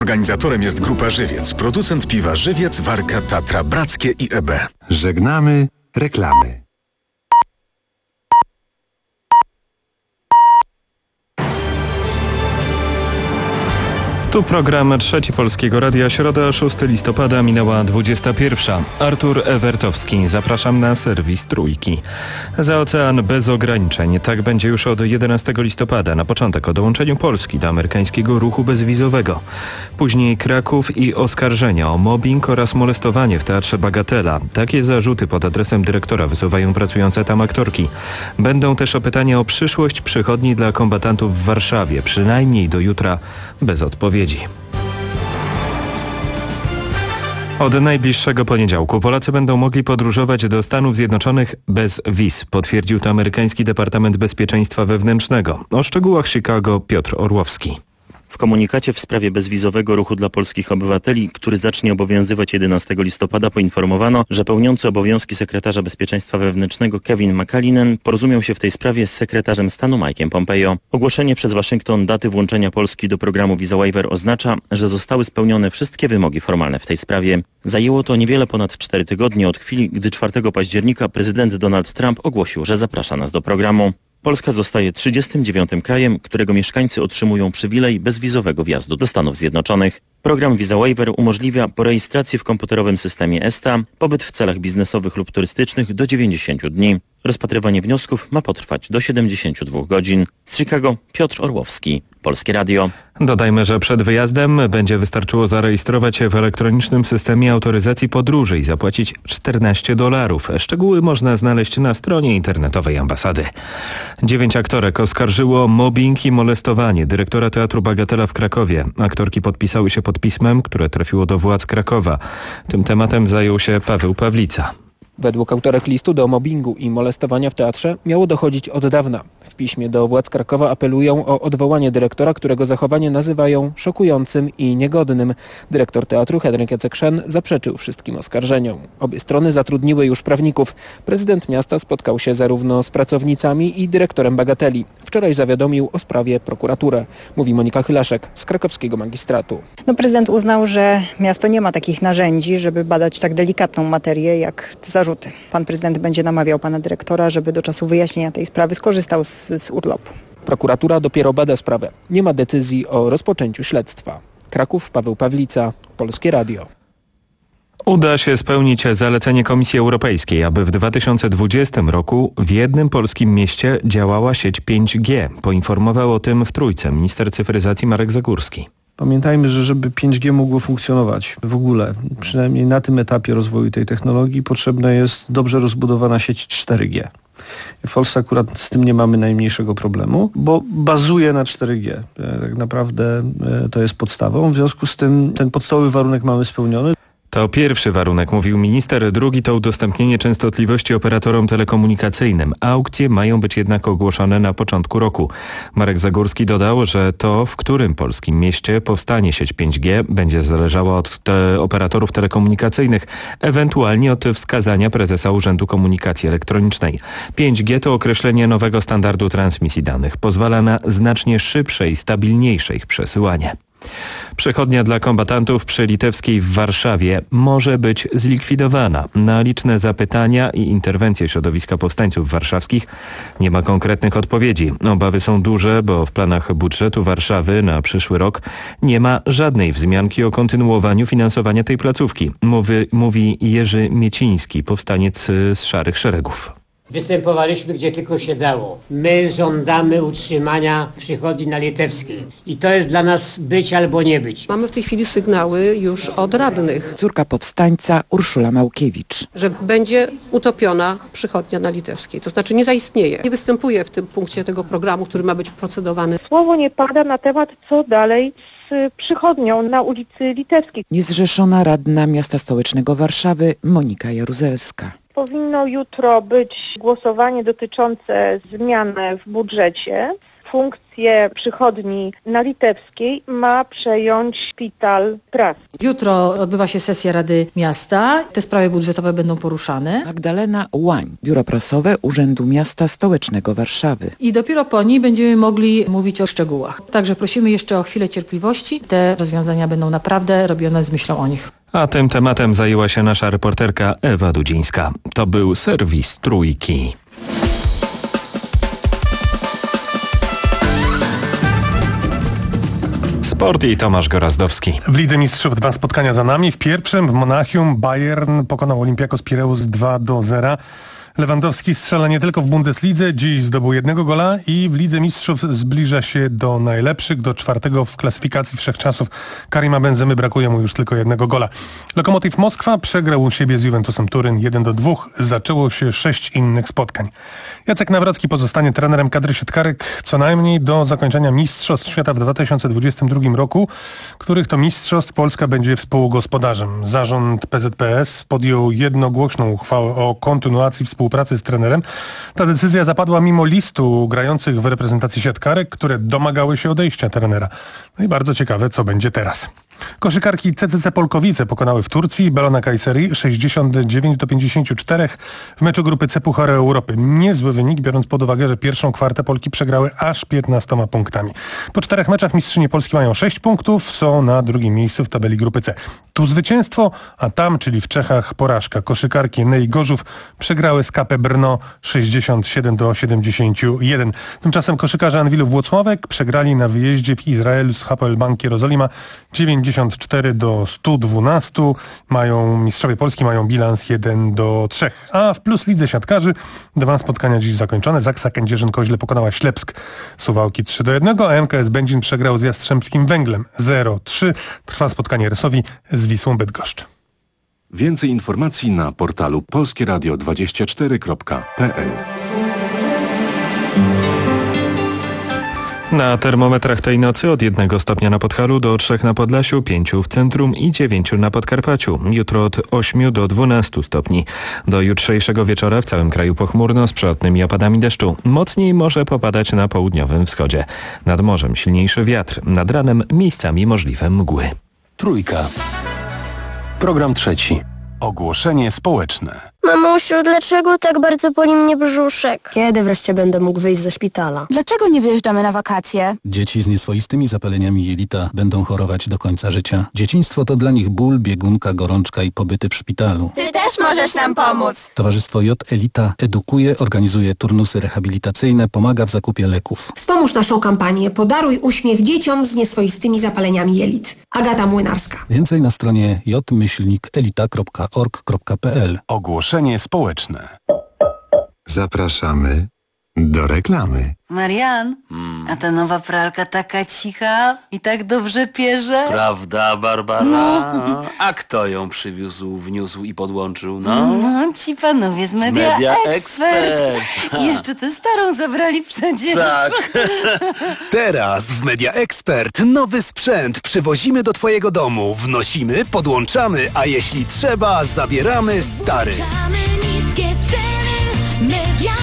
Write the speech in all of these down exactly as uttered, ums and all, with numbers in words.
Organizatorem jest Grupa Żywiec, producent piwa Żywiec, Warka, Tatra, Brackie i E B. Żegnamy reklamy. Tu program Trzeci Polskiego Radia, środa szóstego listopada, minęła dwudziesta pierwsza. Artur Ewertowski, zapraszam na serwis Trójki. Za ocean bez ograniczeń. Tak będzie już od jedenastego listopada, na początek o dołączeniu Polski do amerykańskiego ruchu bezwizowego. Później Kraków i oskarżenia o mobbing oraz molestowanie w Teatrze Bagatela. Takie zarzuty pod adresem dyrektora wysuwają pracujące tam aktorki. Będą też o pytania o przyszłość przychodni dla kombatantów w Warszawie, przynajmniej do jutra bez odpowiedzi. Od najbliższego poniedziałku Polacy będą mogli podróżować do Stanów Zjednoczonych bez wiz, potwierdził to amerykański Departament Bezpieczeństwa Wewnętrznego. O szczegółach Chicago Piotr Orłowski. W komunikacie w sprawie bezwizowego ruchu dla polskich obywateli, który zacznie obowiązywać jedenastego listopada, poinformowano, że pełniący obowiązki sekretarza bezpieczeństwa wewnętrznego Kevin McAleenan porozumiał się w tej sprawie z sekretarzem stanu Mike'em Pompeo. Ogłoszenie przez Waszyngton daty włączenia Polski do programu Visa Waiver oznacza, że zostały spełnione wszystkie wymogi formalne w tej sprawie. Zajęło to niewiele ponad cztery tygodnie od chwili, gdy czwartego października prezydent Donald Trump ogłosił, że zaprasza nas do programu. Polska zostaje trzydziestym dziewiątym krajem, którego mieszkańcy otrzymują przywilej bezwizowego wjazdu do Stanów Zjednoczonych. Program Visa Waiver umożliwia po rejestracji w komputerowym systemie ESTA pobyt w celach biznesowych lub turystycznych do dziewięćdziesięciu dni. Rozpatrywanie wniosków ma potrwać do siedemdziesięciu dwóch godzin. Z Chicago Piotr Orłowski, Polskie Radio. Dodajmy, że przed wyjazdem będzie wystarczyło zarejestrować się w elektronicznym systemie autoryzacji podróży i zapłacić czternaście dolarów. Szczegóły można znaleźć na stronie internetowej ambasady. Dziewięć aktorek oskarżyło mobbing i molestowanie dyrektora Teatru Bagatela w Krakowie. Aktorki podpisały się pod pismem, które trafiło do władz Krakowa. Tym tematem zajął się Paweł Pawlica. Według autorek listu do mobbingu i molestowania w teatrze miało dochodzić od dawna. W piśmie do władz Krakowa apelują o odwołanie dyrektora, którego zachowanie nazywają szokującym i niegodnym. Dyrektor teatru Henryk Jacek-Szen zaprzeczył wszystkim oskarżeniom. Obie strony zatrudniły już prawników. Prezydent miasta spotkał się zarówno z pracownicami i dyrektorem Bagateli. Wczoraj zawiadomił o sprawie prokuraturę, mówi Monika Chylaszek z krakowskiego magistratu. No, prezydent uznał, że miasto nie ma takich narzędzi, żeby badać tak delikatną materię jak te zarzuty. Pan prezydent będzie namawiał pana dyrektora, żeby do czasu wyjaśnienia tej sprawy skorzystał z, z urlopu. Prokuratura dopiero bada sprawę. Nie ma decyzji o rozpoczęciu śledztwa. Kraków, Paweł Pawlica, Polskie Radio. Uda się spełnić zalecenie Komisji Europejskiej, aby w dwa tysiące dwudziestym roku w jednym polskim mieście działała sieć pięć G. Poinformował o tym w Trójce minister cyfryzacji Marek Zagórski. Pamiętajmy, że żeby pięć G mogło funkcjonować w ogóle, przynajmniej na tym etapie rozwoju tej technologii, potrzebna jest dobrze rozbudowana sieć cztery G. W Polsce akurat z tym nie mamy najmniejszego problemu, bo bazuje na cztery G. Tak naprawdę to jest podstawą, w związku z tym ten podstawowy warunek mamy spełniony. To pierwszy warunek, mówił minister. Drugi to udostępnienie częstotliwości operatorom telekomunikacyjnym. Aukcje mają być jednak ogłoszone na początku roku. Marek Zagórski dodał, że to, w którym polskim mieście powstanie sieć pięć G, będzie zależało od te operatorów telekomunikacyjnych, ewentualnie od wskazania prezesa Urzędu Komunikacji Elektronicznej. pięć G to określenie nowego standardu transmisji danych. Pozwala na znacznie szybsze i stabilniejsze ich przesyłanie. Przychodnia dla kombatantów przy Litewskiej w Warszawie może być zlikwidowana. Na liczne zapytania i interwencje środowiska powstańców warszawskich nie ma konkretnych odpowiedzi. Obawy są duże, bo w planach budżetu Warszawy na przyszły rok nie ma żadnej wzmianki o kontynuowaniu finansowania tej placówki, mówi, mówi Jerzy Mieciński, powstaniec z Szarych Szeregów. Występowaliśmy gdzie tylko się dało. My żądamy utrzymania przychodni na Litewskiej. I to jest dla nas być albo nie być. Mamy w tej chwili sygnały już od radnych. Córka powstańca Urszula Małkiewicz. Że będzie utopiona przychodnia na Litewskiej. To znaczy nie zaistnieje. Nie występuje w tym punkcie tego programu, który ma być procedowany. Słowo nie pada na temat, co dalej z przychodnią na ulicy Litewskiej. Niezrzeszona radna miasta stołecznego Warszawy Monika Jaruzelska. Powinno jutro być głosowanie dotyczące zmian w budżecie. funkcję przychodni na Litewskiej ma przejąć szpital praski. Jutro odbywa się sesja Rady Miasta. Te sprawy budżetowe będą poruszane. Magdalena Łań, Biuro Prasowe Urzędu Miasta Stołecznego Warszawy. I dopiero po niej będziemy mogli mówić o szczegółach. Także prosimy jeszcze o chwilę cierpliwości. Te rozwiązania będą naprawdę robione z myślą o nich. A tym tematem zajęła się nasza reporterka Ewa Dudzińska. To był serwis Trójki. Sport i Tomasz Gorazdowski. W Lidze Mistrzów dwa spotkania za nami. W pierwszym w Monachium Bayern pokonał Olympiakos Pireus dwa do zera. Lewandowski strzela nie tylko w Bundeslidze, dziś zdobył jednego gola i w Lidze Mistrzów zbliża się do najlepszych, do czwartego w klasyfikacji wszechczasów. Karima Benzemy brakuje mu już tylko jednego gola. Lokomotiv Moskwa przegrał u siebie z Juventusem Turyn jeden do dwóch. Zaczęło się sześć innych spotkań. Jacek Nawrocki pozostanie trenerem kadry siatkarek co najmniej do zakończenia Mistrzostw Świata w dwa tysiące dwudziestym drugim roku, których to mistrzostw Polska będzie współgospodarzem. Zarząd P Z P S podjął jednogłośną uchwałę o kontynuacji współpracy z trenerem. Ta decyzja zapadła mimo listu grających w reprezentacji siatkarek, które domagały się odejścia trenera. No i bardzo ciekawe, co będzie teraz. Koszykarki C C C Polkowice pokonały w Turcji Belona Kayseri sześćdziesiąt dziewięć do pięćdziesięciu czterech w meczu grupy C Pucharu Europy. Niezły wynik, biorąc pod uwagę, że pierwszą kwartę Polki przegrały aż piętnastoma punktami. Po czterech meczach mistrzynie Polski mają sześć punktów, są na drugim miejscu w tabeli grupy C. Tu zwycięstwo, a tam, czyli w Czechach, porażka. Koszykarki Nei Gorzów przegrały z K P Brno sześćdziesiąt siedem do siedemdziesięciu jeden. Tymczasem koszykarze Anwilu Włocławek przegrali na wyjeździe w Izraelu z Hapoel Bank Jerozolima dziewięćdziesiąt cztery do stu dwunastu. Mają, mistrzowie Polski mają bilans jeden do trzech. A w Plus Lidze Siatkarzy dwa spotkania dziś zakończone. Zaksa Kędzierzyn-Koźle pokonała Ślepsk Suwałki trzy do jednego, a M K S Będzin przegrał z Jastrzębskim Węglem zero trzy. Trwa spotkanie Rysowi z Wisłą Bydgoszcz. Więcej informacji na portalu polskie radio dwadzieścia cztery kropka p l. Na termometrach tej nocy od jednego stopnia na Podhalu do trzech na Podlasiu, pięciu w centrum i dziewięciu na Podkarpaciu. Jutro od ośmiu do dwunastu stopni. Do jutrzejszego wieczora w całym kraju pochmurno z przelotnymi opadami deszczu. Mocniej może popadać na południowym wschodzie. Nad morzem silniejszy wiatr. Nad ranem miejscami możliwe mgły. Trójka. Program trzeci. Ogłoszenie społeczne. Mamusiu, dlaczego tak bardzo boli mnie brzuszek? Kiedy wreszcie będę mógł wyjść ze szpitala? Dlaczego nie wyjeżdżamy na wakacje? Dzieci z nieswoistymi zapaleniami jelita będą chorować do końca życia. Dzieciństwo to dla nich ból, biegunka, gorączka i pobyty w szpitalu. Ty też możesz nam pomóc! Towarzystwo J Elita edukuje, organizuje turnusy rehabilitacyjne, pomaga w zakupie leków. Wspomóż naszą kampanię Podaruj uśmiech dzieciom z nieswoistymi zapaleniami jelit. Agata Młynarska. Więcej na stronie j myślnik elita kropka org kropka p l. Ogłoszenie społeczne. Zapraszamy do reklamy. Marian, hmm. a ta nowa pralka taka cicha i tak dobrze pierze? Prawda, Barbara? No. A kto ją przywiózł, wniósł i podłączył? No, no ci panowie z Media, Media Expert. Expert. Jeszcze tę starą zabrali przecież. Tak. Teraz w Media Expert nowy sprzęt przywozimy do twojego domu. Wnosimy, podłączamy, a jeśli trzeba, zabieramy stary. Niskie ceny. Media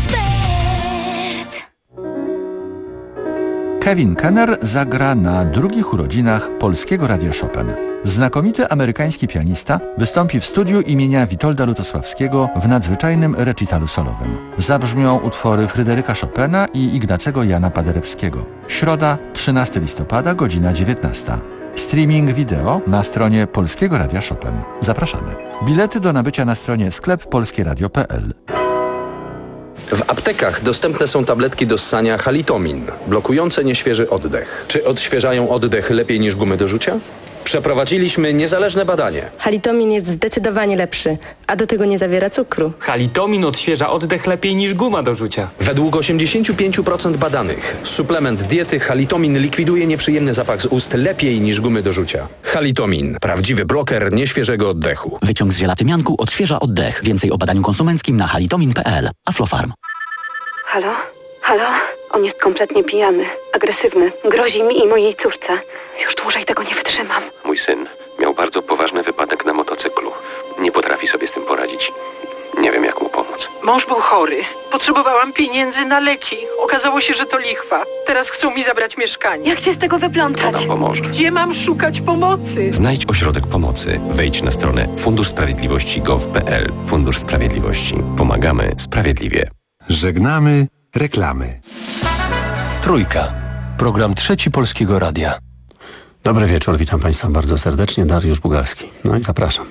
Kevin Kenner zagra na drugich urodzinach Polskiego Radia Chopin. Znakomity amerykański pianista wystąpi w studiu imienia Witolda Lutosławskiego w nadzwyczajnym recitalu solowym. Zabrzmią utwory Fryderyka Chopina i Ignacego Jana Paderewskiego. Środa, trzynastego listopada, godzina dziewiętnasta. Streaming wideo na stronie Polskiego Radia Chopin. Zapraszamy. Bilety do nabycia na stronie sklep polskie radio kropka p l. W aptekach dostępne są tabletki do ssania Halitomin, blokujące nieświeży oddech. Czy odświeżają oddech lepiej niż gumy do rzucia? Przeprowadziliśmy niezależne badanie. Halitomin jest zdecydowanie lepszy, a do tego nie zawiera cukru. Halitomin odświeża oddech lepiej niż guma do rzucia. Według osiemdziesiąt pięć procent badanych suplement diety Halitomin likwiduje nieprzyjemny zapach z ust lepiej niż gumy do rzucia. Halitomin, prawdziwy bloker nieświeżego oddechu. Wyciąg z ziela tymianku odświeża oddech. Więcej o badaniu konsumenckim na halitomin kropka p l. Aflofarm. Halo? Halo? On jest kompletnie pijany, agresywny, grozi mi i mojej córce. Już dłużej tego nie wytrzymam. Mój syn miał bardzo poważny wypadek na motocyklu. Nie potrafi sobie z tym poradzić. Nie wiem, jak mu pomóc. Mąż był chory. Potrzebowałam pieniędzy na leki. Okazało się, że to lichwa. Teraz chcą mi zabrać mieszkanie. Jak się z tego wyplątać? Kto nam pomoże? Gdzie mam szukać pomocy? Znajdź ośrodek pomocy. Wejdź na stronę fundusz sprawiedliwości kropka gov kropka p l. Fundusz Sprawiedliwości. Pomagamy sprawiedliwie. Żegnamy reklamy. Trójka. Program Trzeci Polskiego Radia. Dobry wieczór, witam Państwa bardzo serdecznie. Dariusz Bugalski. No i zapraszam.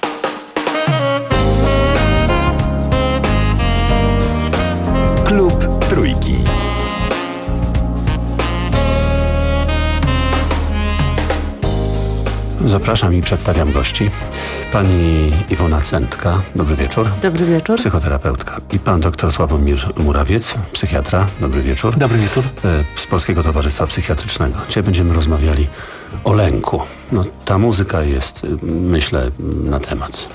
Klub Trójki. Zapraszam i przedstawiam gości. Pani Iwona Cętka, dobry wieczór. Dobry wieczór. Psychoterapeutka. I pan dr Sławomir Murawiec, psychiatra, dobry wieczór. Dobry wieczór. Z Polskiego Towarzystwa Psychiatrycznego. Dzisiaj będziemy rozmawiali o lęku. No, ta muzyka jest, myślę, na temat.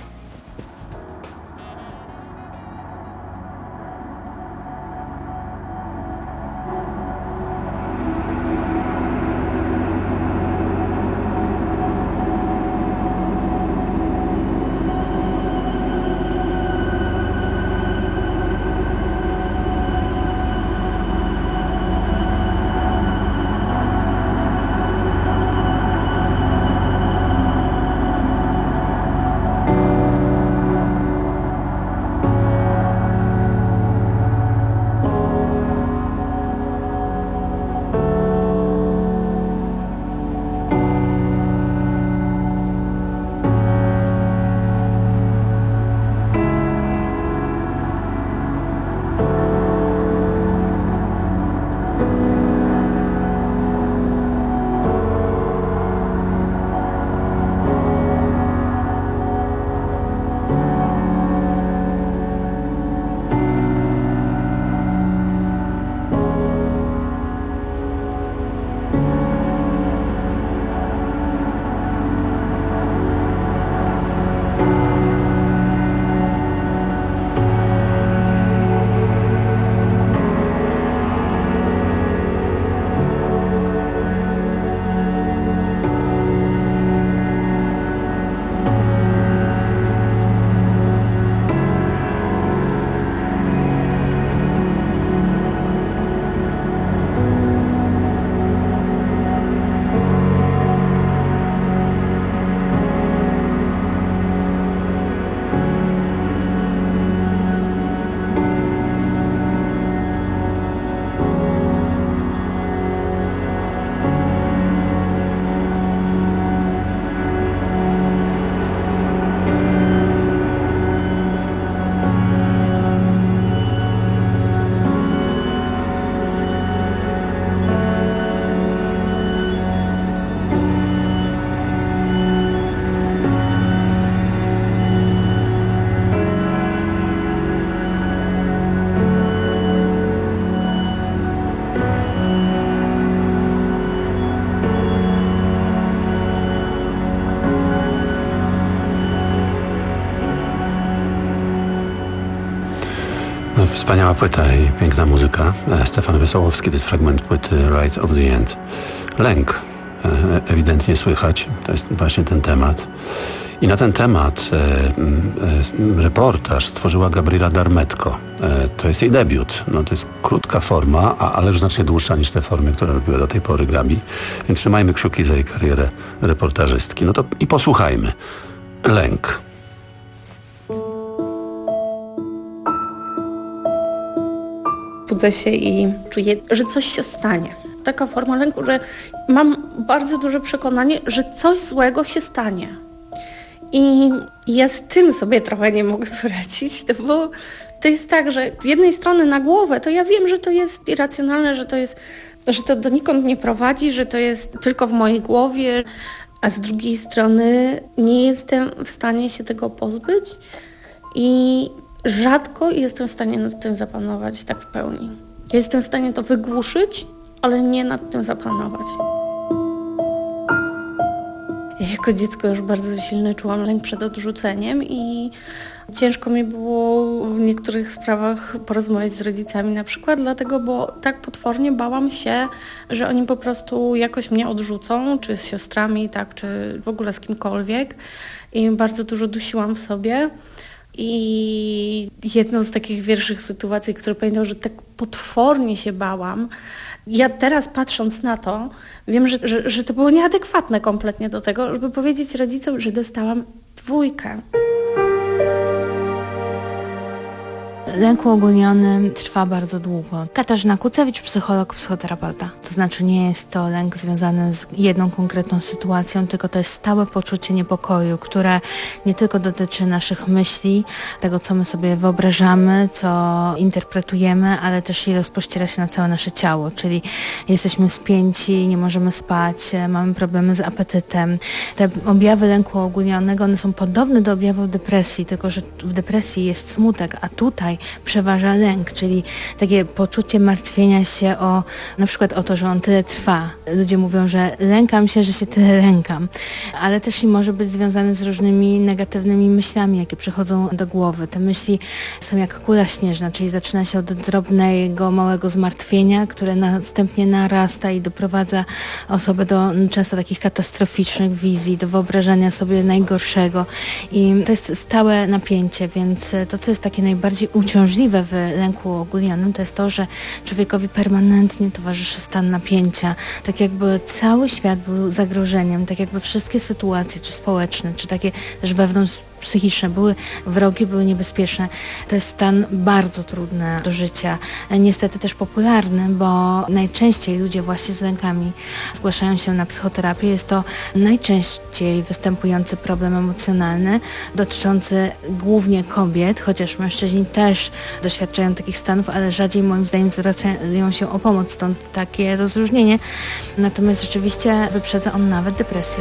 Wspaniała płyta i piękna muzyka. Stefan Wesołowski, to jest fragment płyty Right of the End. Lęk ewidentnie słychać, to jest właśnie ten temat. I na ten temat e, e, reportaż stworzyła Gabriela Darmetko. E, to jest jej debiut. No, to jest krótka forma, a, ale znacznie dłuższa niż te formy, które robiła do tej pory Gabi. Więc trzymajmy kciuki za jej karierę reportażystki. No to i posłuchajmy. Lęk. Budzę się i czuję, że coś się stanie. Taka forma lęku, że mam bardzo duże przekonanie, że coś złego się stanie. I ja z tym sobie trochę nie mogę poradzić, no bo to jest tak, że z jednej strony na głowę to ja wiem, że to jest irracjonalne, że to jest, że to donikąd nie prowadzi, że to jest tylko w mojej głowie, a z drugiej strony nie jestem w stanie się tego pozbyć i rzadko jestem w stanie nad tym zapanować tak w pełni. Ja jestem w stanie to wygłuszyć, ale nie nad tym zapanować. Ja jako dziecko już bardzo silny czułam lęk przed odrzuceniem i ciężko mi było w niektórych sprawach porozmawiać z rodzicami na przykład, dlatego, bo tak potwornie bałam się, że oni po prostu jakoś mnie odrzucą, czy z siostrami, tak, czy w ogóle z kimkolwiek. I bardzo dużo dusiłam w sobie. I jedną z takich pierwszych sytuacji, które pamiętam, że tak potwornie się bałam, ja teraz patrząc na to, wiem, że, że, że to było nieadekwatne kompletnie do tego, żeby powiedzieć rodzicom, że dostałam dwójkę. Lęk uogólniony trwa bardzo długo. Katarzyna Kucewicz, psycholog, psychoterapeuta. To znaczy nie jest to lęk związany z jedną konkretną sytuacją, tylko to jest stałe poczucie niepokoju, które nie tylko dotyczy naszych myśli, tego co my sobie wyobrażamy, co interpretujemy, ale też i rozpościera się na całe nasze ciało, czyli jesteśmy spięci, nie możemy spać, mamy problemy z apetytem. Te objawy lęku uogólnionego, one są podobne do objawów depresji, tylko że w depresji jest smutek, a tutaj przeważa lęk, czyli takie poczucie martwienia się o, na przykład o to, że on tyle trwa. Ludzie mówią, że lękam się, że się tyle lękam, ale też i może być związane z różnymi negatywnymi myślami, jakie przychodzą do głowy. Te myśli są jak kula śnieżna, czyli zaczyna się od drobnego, małego zmartwienia, które następnie narasta i doprowadza osobę do często takich katastroficznych wizji, do wyobrażania sobie najgorszego. I to jest stałe napięcie, więc to, co jest takie najbardziej uciążliwe w lęku uogólnionym, to jest to, że człowiekowi permanentnie towarzyszy stan napięcia. Tak jakby cały świat był zagrożeniem, tak jakby wszystkie sytuacje, czy społeczne, czy takie też wewnątrz psychiczne były wrogie, były niebezpieczne. To jest stan bardzo trudny do życia. Niestety też popularny, bo najczęściej ludzie właśnie z lękami zgłaszają się na psychoterapię. Jest to najczęściej występujący problem emocjonalny, dotyczący głównie kobiet, chociaż mężczyźni też doświadczają takich stanów, ale rzadziej moim zdaniem zwracają się o pomoc, stąd takie rozróżnienie. Natomiast rzeczywiście wyprzedza on nawet depresję.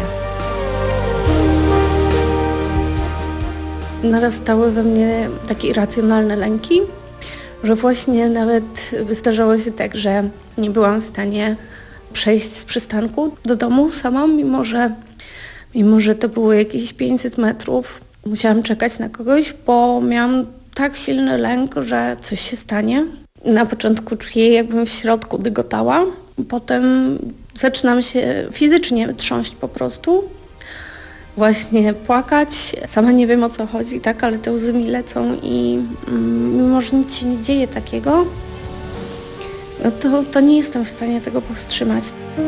Narastały we mnie takie irracjonalne lęki, że właśnie nawet zdarzało się tak, że nie byłam w stanie przejść z przystanku do domu sama, mimo że, mimo że to było jakieś pięćset metrów. Musiałam czekać na kogoś, bo miałam tak silny lęk, że coś się stanie. Na początku czuję, jakbym w środku dygotała, potem zaczynam się fizycznie trząść po prostu. Właśnie płakać, sama nie wiem o co chodzi, tak, ale te łzy mi lecą i mm, mimo, że nic się nie dzieje takiego, no to, to nie jestem w stanie tego powstrzymać.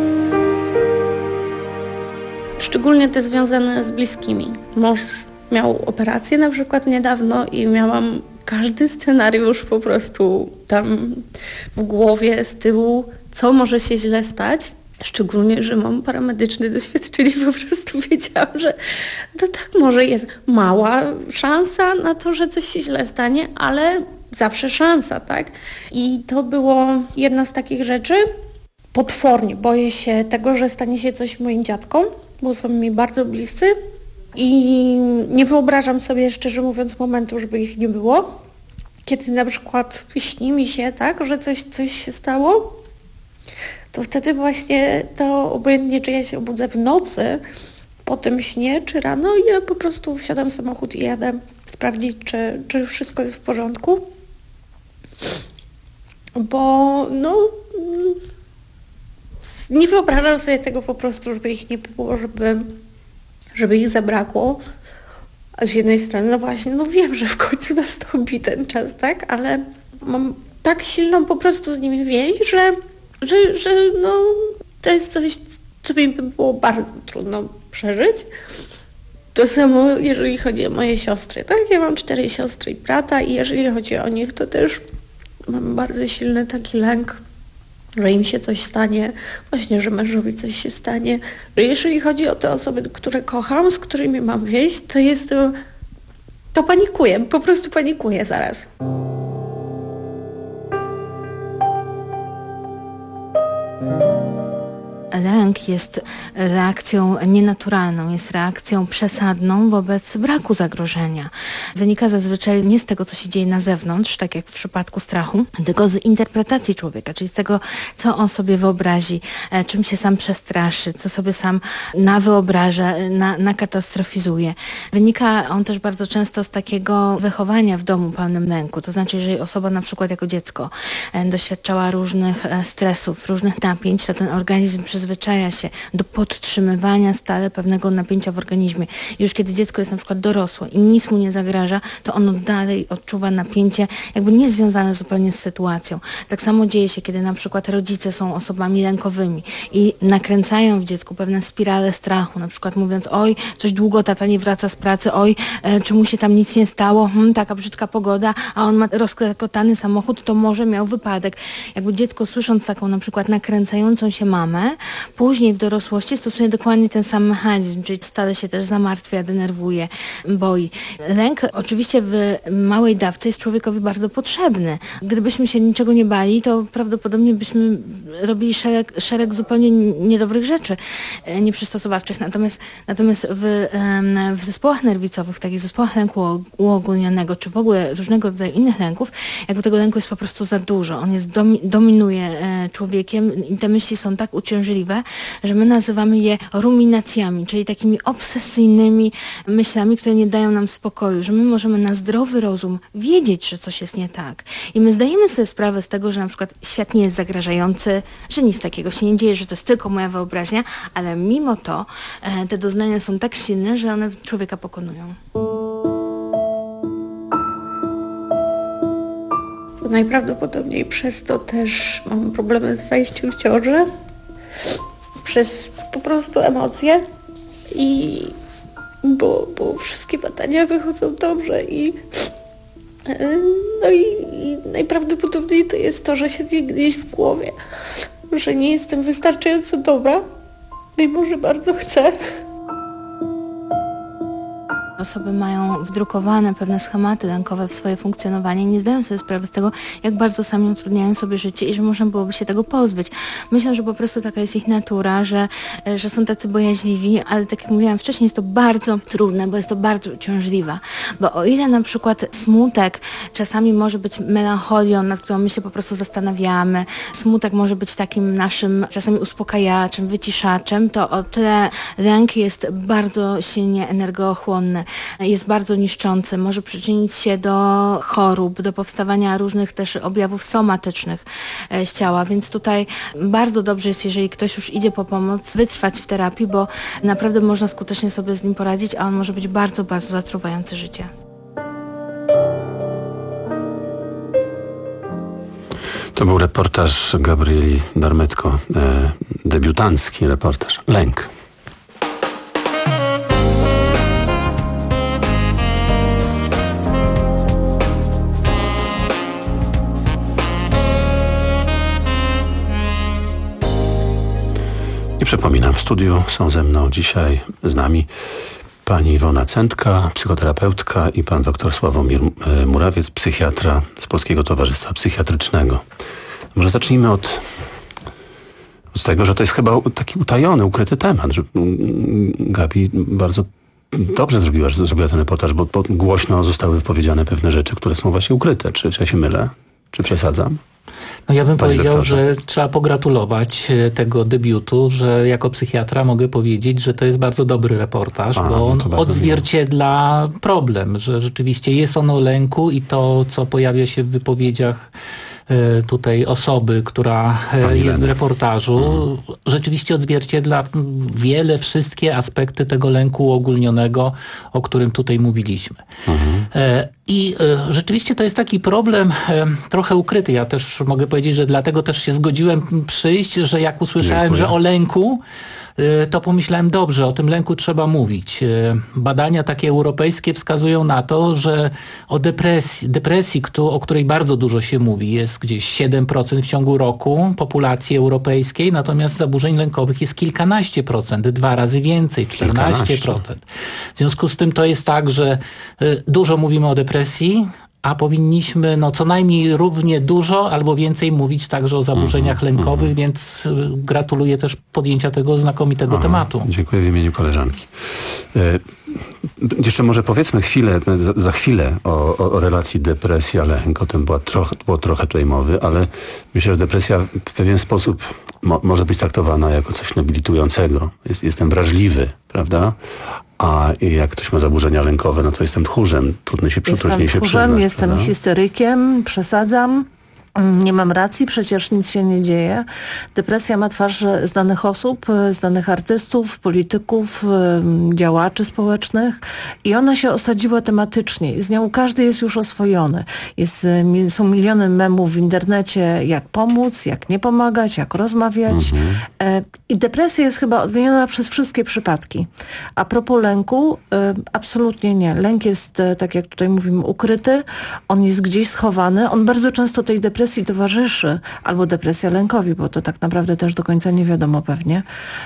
Szczególnie to związane z bliskimi. Mąż miał operację na przykład niedawno i miałam każdy scenariusz po prostu tam w głowie, z tyłu, co może się źle stać. Szczególnie, że mam paramedyczne doświadczenie, po prostu wiedziałam, że to tak może jest mała szansa na to, że coś się źle stanie, ale zawsze szansa, tak? I to było jedna z takich rzeczy. Potwornie boję się tego, że stanie się coś moim dziadkom, bo są mi bardzo bliscy i nie wyobrażam sobie, szczerze mówiąc, momentu, żeby ich nie było. Kiedy na przykład śni mi się, tak, że coś, coś się stało, to wtedy właśnie to obojętnie, czy ja się obudzę w nocy po tym śnie, czy rano, ja po prostu wsiadam w samochód i jadę sprawdzić, czy, czy wszystko jest w porządku. Bo no nie wyobrażam sobie tego po prostu, żeby ich nie było, żeby, żeby ich zabrakło. A z jednej strony, no właśnie, no wiem, że w końcu nastąpi ten czas, tak? Ale mam tak silną po prostu z nimi więź, że Że, że no, to jest coś, co mi by było bardzo trudno przeżyć. To samo, jeżeli chodzi o moje siostry, tak? Ja mam cztery siostry i brata i jeżeli chodzi o nich, to też mam bardzo silny taki lęk, że im się coś stanie, właśnie, że mężowi coś się stanie. Że jeżeli chodzi o te osoby, które kocham, z którymi mam więź, to jest to, to panikuję, po prostu panikuję zaraz. Lęk jest reakcją nienaturalną, jest reakcją przesadną wobec braku zagrożenia. Wynika zazwyczaj nie z tego, co się dzieje na zewnątrz, tak jak w przypadku strachu, tylko z interpretacji człowieka, czyli z tego, co on sobie wyobrazi, czym się sam przestraszy, co sobie sam nawyobraża, na, nakatastrofizuje. Wynika on też bardzo często z takiego wychowania w domu pełnym lęku. To znaczy, jeżeli osoba na przykład jako dziecko doświadczała różnych stresów, różnych napięć, to ten organizm przyzwyczaił przyzwyczaja się do podtrzymywania stale pewnego napięcia w organizmie. Już kiedy dziecko jest na przykład dorosłe i nic mu nie zagraża, to ono dalej odczuwa napięcie jakby niezwiązane zupełnie z sytuacją. Tak samo dzieje się, kiedy na przykład rodzice są osobami lękowymi i nakręcają w dziecku pewne spirale strachu, na przykład mówiąc: oj, coś długo tata nie wraca z pracy, oj, e, czy mu się tam nic nie stało, hm, taka brzydka pogoda, a on ma rozklekotany samochód, to może miał wypadek. Jakby dziecko, słysząc taką na przykład nakręcającą się mamę, później w dorosłości stosuje dokładnie ten sam mechanizm, czyli stale się też zamartwia, denerwuje, boi. Lęk oczywiście w małej dawce jest człowiekowi bardzo potrzebny. Gdybyśmy się niczego nie bali, to prawdopodobnie byśmy robili szereg, szereg zupełnie niedobrych rzeczy, nieprzystosowawczych. Natomiast, natomiast w, w zespołach nerwicowych, w takich zespołach lęku uogólnionego, czy w ogóle różnego rodzaju innych lęków, jakby tego lęku jest po prostu za dużo. On jest domi, dominuje człowiekiem i te myśli są tak uciążliwe, że my nazywamy je ruminacjami, czyli takimi obsesyjnymi myślami, które nie dają nam spokoju, że my możemy na zdrowy rozum wiedzieć, że coś jest nie tak. I my zdajemy sobie sprawę z tego, że na przykład świat nie jest zagrażający, że nic takiego się nie dzieje, że to jest tylko moja wyobraźnia, ale mimo to e, te doznania są tak silne, że one człowieka pokonują. Najprawdopodobniej przez to też mam problemy z zajściem w ciążę, przez po prostu emocje i bo, bo wszystkie badania wychodzą dobrze i no i, i najprawdopodobniej to jest to, że się gdzieś w głowie, że nie jestem wystarczająco dobra, mimo że bardzo chcę. Osoby mają wdrukowane pewne schematy lękowe w swoje funkcjonowanie i nie zdają sobie sprawy z tego, jak bardzo sami utrudniają sobie życie i że można byłoby się tego pozbyć. Myślę, że po prostu taka jest ich natura, że, że są tacy bojaźliwi, ale tak jak mówiłam wcześniej, jest to bardzo trudne, bo jest to bardzo uciążliwe. Bo o ile na przykład smutek czasami może być melancholią, nad którą my się po prostu zastanawiamy, smutek może być takim naszym czasami uspokajaczem, wyciszaczem, to o tyle lęk jest bardzo silnie energochłonny. Jest bardzo niszczący, może przyczynić się do chorób, do powstawania różnych też objawów somatycznych z ciała, więc tutaj bardzo dobrze jest, jeżeli ktoś już idzie po pomoc, wytrwać w terapii, bo naprawdę można skutecznie sobie z nim poradzić, a on może być bardzo, bardzo zatruwający życie. To był reportaż Gabrieli Darmetko, e, debiutancki reportaż. Lęk. I przypominam, w studiu są ze mną dzisiaj z nami pani Iwona Cętka, psychoterapeutka, i pan doktor Sławomir Murawiec, psychiatra z Polskiego Towarzystwa Psychiatrycznego. Może zacznijmy od, od tego, że to jest chyba taki utajony, ukryty temat, że Gabi bardzo dobrze zrobiła, że zrobiła ten reportaż, bo, bo głośno zostały wypowiedziane pewne rzeczy, które są właśnie ukryte. Czy, czy ja się mylę? Czy przesadzam? No ja bym Panie powiedział, doktorze, że trzeba pogratulować tego debiutu, że jako psychiatra mogę powiedzieć, że to jest bardzo dobry reportaż, A, bo on no to bardzo odzwierciedla miło. problem, że rzeczywiście jest on o lęku i to, co pojawia się w wypowiedziach tutaj osoby, która Pani jest Lena. w reportażu, mhm. rzeczywiście odzwierciedla wiele, wszystkie aspekty tego lęku uogólnionego, o którym tutaj mówiliśmy. Mhm. I rzeczywiście to jest taki problem trochę ukryty. Ja też mogę powiedzieć, że dlatego też się zgodziłem przyjść, że jak usłyszałem, Dziękuję. że o lęku, to pomyślałem, dobrze, o tym lęku trzeba mówić. Badania takie europejskie wskazują na to, że o depresji, depresji, o której bardzo dużo się mówi, jest gdzieś siedem procent w ciągu roku populacji europejskiej, natomiast zaburzeń lękowych jest kilkanaście procent, dwa razy więcej, czternaście procent. W związku z tym to jest tak, że dużo mówimy o depresji, a powinniśmy no co najmniej równie dużo albo więcej mówić także o zaburzeniach mm-hmm, lękowych, mm-hmm. więc gratuluję też podjęcia tego znakomitego Aha, tematu. Dziękuję w imieniu koleżanki. E, jeszcze może powiedzmy chwilę, za, za chwilę o, o relacji depresja-lęk. O tym była trochę, było trochę tutaj mowy, ale myślę, że depresja w pewien sposób mo, może być traktowana jako coś nobilitującego. Jest, jestem wrażliwy, prawda? A jak ktoś ma zaburzenia lękowe, no to jestem tchórzem. Trudno się, trudniej się przyznać. Jestem tchórzem, jestem histerykiem, przesadzam. Nie mam racji, przecież nic się nie dzieje. Depresja ma twarz znanych osób, znanych artystów, polityków, działaczy społecznych i ona się osadziła tematycznie. Z nią każdy jest już oswojony. Jest, są miliony memów w internecie, jak pomóc, jak nie pomagać, jak rozmawiać. Mhm. I depresja jest chyba odmieniona przez wszystkie przypadki. A propos lęku, absolutnie nie. Lęk jest, tak jak tutaj mówimy, ukryty. On jest gdzieś schowany. On bardzo często tej depresji towarzyszy, albo depresja lękowi, bo to tak naprawdę też do końca nie wiadomo pewnie.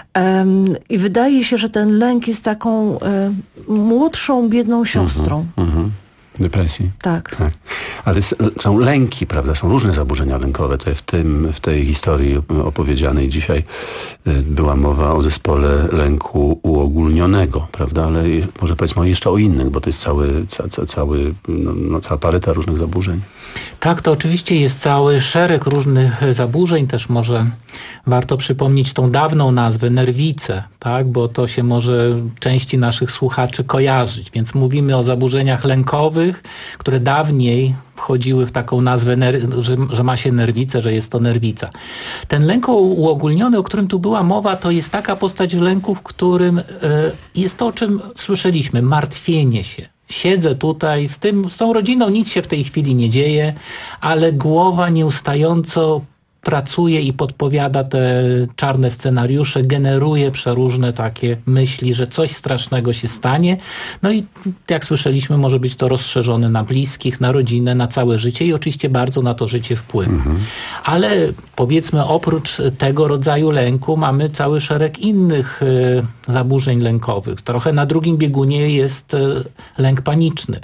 Um, I wydaje się, że ten lęk jest taką um, młodszą, biedną siostrą. Mhm, mhm. Depresji. Tak. tak. Ale są lęki, prawda? Są różne zaburzenia lękowe. To w, tym, w tej historii opowiedzianej dzisiaj była mowa o zespole lęku uogólnionego, prawda? Ale może powiedzmy jeszcze o innych, bo to jest cały, ca, ca, cały, no, no, cała paleta różnych zaburzeń. Tak, to oczywiście jest cały szereg różnych zaburzeń. Też może warto przypomnieć tą dawną nazwę nerwice, tak? Bo to się może części naszych słuchaczy kojarzyć. Więc mówimy o zaburzeniach lękowych, które dawniej wchodziły w taką nazwę, że, że ma się nerwicę, że jest to nerwica. Ten lęk uogólniony, o którym tu była mowa, to jest taka postać lęku, w którym y, jest to, o czym słyszeliśmy, martwienie się. Siedzę tutaj, z, tym, z tą rodziną nic się w tej chwili nie dzieje, ale głowa nieustająco pracuje i podpowiada te czarne scenariusze, generuje przeróżne takie myśli, że coś strasznego się stanie. No i jak słyszeliśmy, może być to rozszerzone na bliskich, na rodzinę, na całe życie i oczywiście bardzo na to życie wpływa. Mhm. Ale powiedzmy, oprócz tego rodzaju lęku mamy cały szereg innych y, zaburzeń lękowych. Trochę na drugim biegunie jest y, lęk paniczny.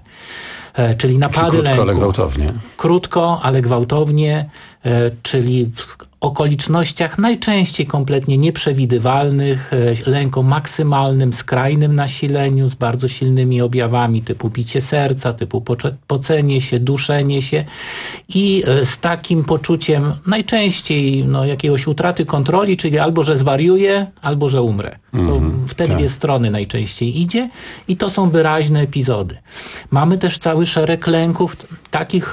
Czyli napady krótko, lęku. ale gwałtownie. Krótko, ale gwałtownie, czyli w okolicznościach najczęściej kompletnie nieprzewidywalnych, lęk o maksymalnym, skrajnym nasileniu z bardzo silnymi objawami typu bicie serca, typu pocenie się, duszenie się i z takim poczuciem najczęściej no, jakiegoś utraty kontroli, czyli albo, że zwariuję, albo, że umrę. To mm, w te tak. dwie strony najczęściej idzie i to są wyraźne epizody. Mamy też cały szereg lęków takich,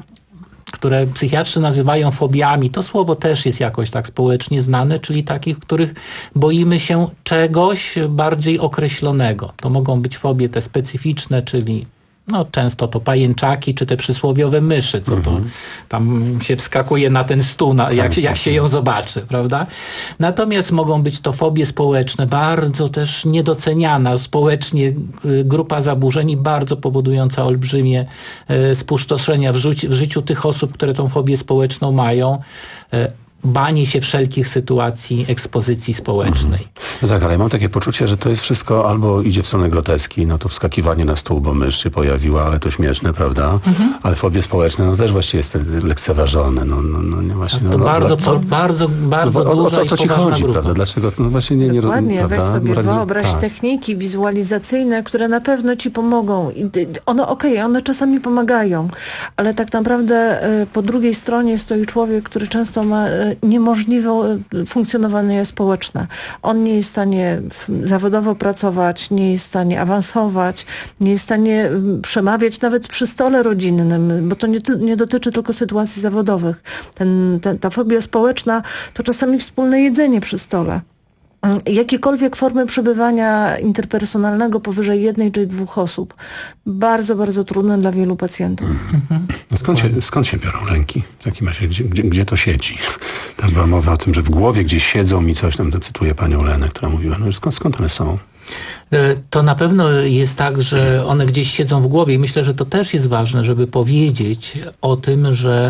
które psychiatrzy nazywają fobiami. To słowo też jest jakoś tak społecznie znane, czyli takich, w których boimy się czegoś bardziej określonego. To mogą być fobie te specyficzne, czyli no często to pajęczaki, czy te przysłowiowe myszy, co to tam się wskakuje na ten stół, na, jak, jak się ją zobaczy, prawda? Natomiast mogą być to fobie społeczne, bardzo też niedoceniana społecznie grupa zaburzeń i bardzo powodująca olbrzymie spustoszenia w, życi, w życiu tych osób, które tą fobię społeczną mają. Banie się wszelkich sytuacji ekspozycji społecznej. Mhm. No tak, ale ja mam takie poczucie, że to jest wszystko albo idzie w stronę groteski, no to wskakiwanie na stół, bo mysz się pojawiła, ale to śmieszne, prawda? Mhm. Ale fobie społeczne, no też właściwie jest lekceważone. No, no, no, nie właśnie, no, to no, bardzo, co, bardzo, bardzo no, duża o, o, o co ci chodzi, grupa. Prawda? Dlaczego? No właśnie nie, nie Dokładnie, prawda? weź sobie Realiz- wyobraź tak. techniki wizualizacyjne, które na pewno ci pomogą. I one, okej, okay, one czasami pomagają, ale tak naprawdę po drugiej stronie stoi człowiek, który często ma niemożliwe funkcjonowanie społeczne. On nie jest w stanie zawodowo pracować, nie jest w stanie awansować, nie jest w stanie przemawiać nawet przy stole rodzinnym, bo to nie, nie dotyczy tylko sytuacji zawodowych. Ten, ten, ta fobia społeczna to czasami wspólne jedzenie przy stole. Jakiekolwiek formy przebywania interpersonalnego powyżej jednej czy dwóch osób. Bardzo, bardzo trudne dla wielu pacjentów. Mhm. Skąd się, skąd się biorą lęki? W takim razie, gdzie, gdzie, gdzie to siedzi? Tam była mowa o tym, że w głowie gdzieś siedzą mi coś, tam cytuję panią Lenę, która mówiła, no skąd, skąd one są? To na pewno jest tak, że one gdzieś siedzą w głowie i myślę, że to też jest ważne, żeby powiedzieć o tym, że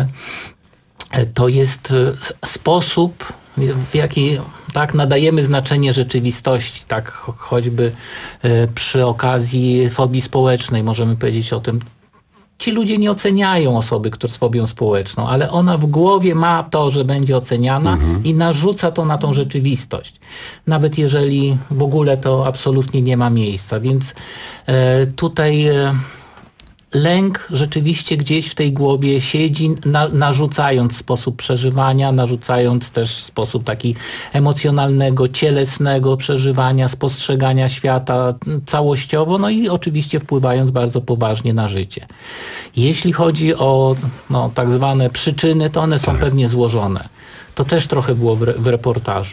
to jest sposób, w jaki tak nadajemy znaczenie rzeczywistości, tak choćby przy okazji fobii społecznej możemy powiedzieć o tym. Ci ludzie nie oceniają osoby, która z fobią społeczną, ale ona w głowie ma to, że będzie oceniana mhm. i narzuca to na tą rzeczywistość. Nawet jeżeli w ogóle to absolutnie nie ma miejsca. Więc e, tutaj e, lęk rzeczywiście gdzieś w tej głowie siedzi, na, narzucając sposób przeżywania, narzucając też sposób taki emocjonalnego, cielesnego przeżywania, spostrzegania świata całościowo, no i oczywiście wpływając bardzo poważnie na życie. Jeśli chodzi o no, tak zwane przyczyny, to one są tak. pewnie złożone. To też trochę było w, w reportażu.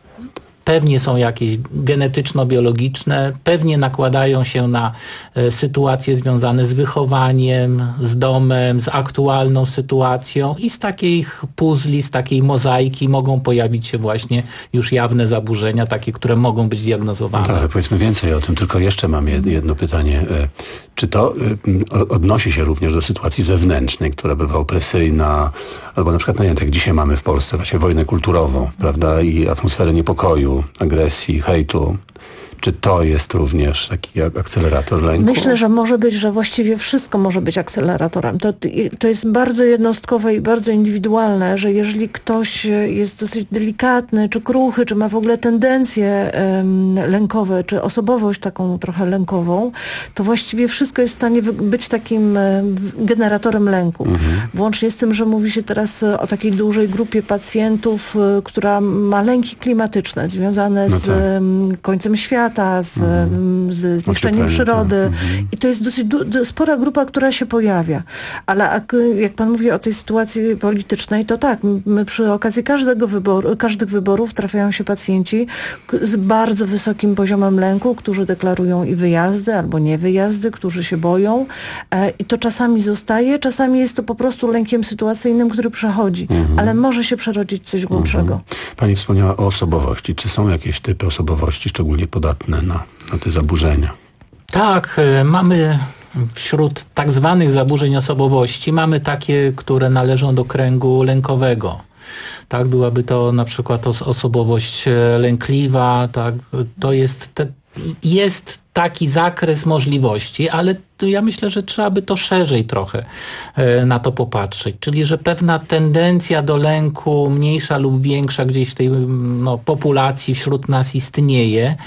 Pewnie są jakieś genetyczno-biologiczne, pewnie nakładają się na e, sytuacje związane z wychowaniem, z domem, z aktualną sytuacją i z takich puzli, z takiej mozaiki mogą pojawić się właśnie już jawne zaburzenia, takie, które mogą być diagnozowane. No tak, ale powiedzmy więcej o tym, tylko jeszcze mam jedno pytanie. Czy to odnosi się również do sytuacji zewnętrznej, która bywa opresyjna, albo na przykład, no nie wiem, tak dzisiaj mamy w Polsce właśnie wojnę kulturową, prawda, i atmosferę niepokoju, agresji, hejtu. Czy to jest również taki akcelerator lęku? Myślę, że może być, że właściwie wszystko może być akceleratorem. To, to jest bardzo jednostkowe i bardzo indywidualne, że jeżeli ktoś jest dosyć delikatny, czy kruchy, czy ma w ogóle tendencje um, lękowe, czy osobowość taką trochę lękową, to właściwie wszystko jest w stanie być takim um, generatorem lęku. Mhm. Włącznie z tym, że mówi się teraz o takiej dużej grupie pacjentów, która ma lęki klimatyczne związane no tak. z um, końcem świata, z, mhm. z zniszczeniem przyrody. Mhm. I to jest dosyć du- spora grupa, która się pojawia. Ale jak pan mówi o tej sytuacji politycznej, to tak, my przy okazji każdego wyboru, każdych wyborów trafiają się pacjenci z bardzo wysokim poziomem lęku, którzy deklarują i wyjazdy, albo nie wyjazdy, którzy się boją. I to czasami zostaje, czasami jest to po prostu lękiem sytuacyjnym, który przechodzi. Mhm. Ale może się przerodzić coś głębszego. Mhm. Pani wspomniała o osobowości. Czy są jakieś typy osobowości szczególnie podatne na, na te zaburzenia? Tak, mamy wśród tak zwanych zaburzeń osobowości, mamy takie, które należą do kręgu lękowego. Tak, byłaby to na przykład os- osobowość lękliwa, tak, to jest, te, jest taki zakres możliwości, ale to ja myślę, że trzeba by to szerzej trochę e, na to popatrzeć. Czyli, że pewna tendencja do lęku, mniejsza lub większa gdzieś w tej no, populacji wśród nas istnieje.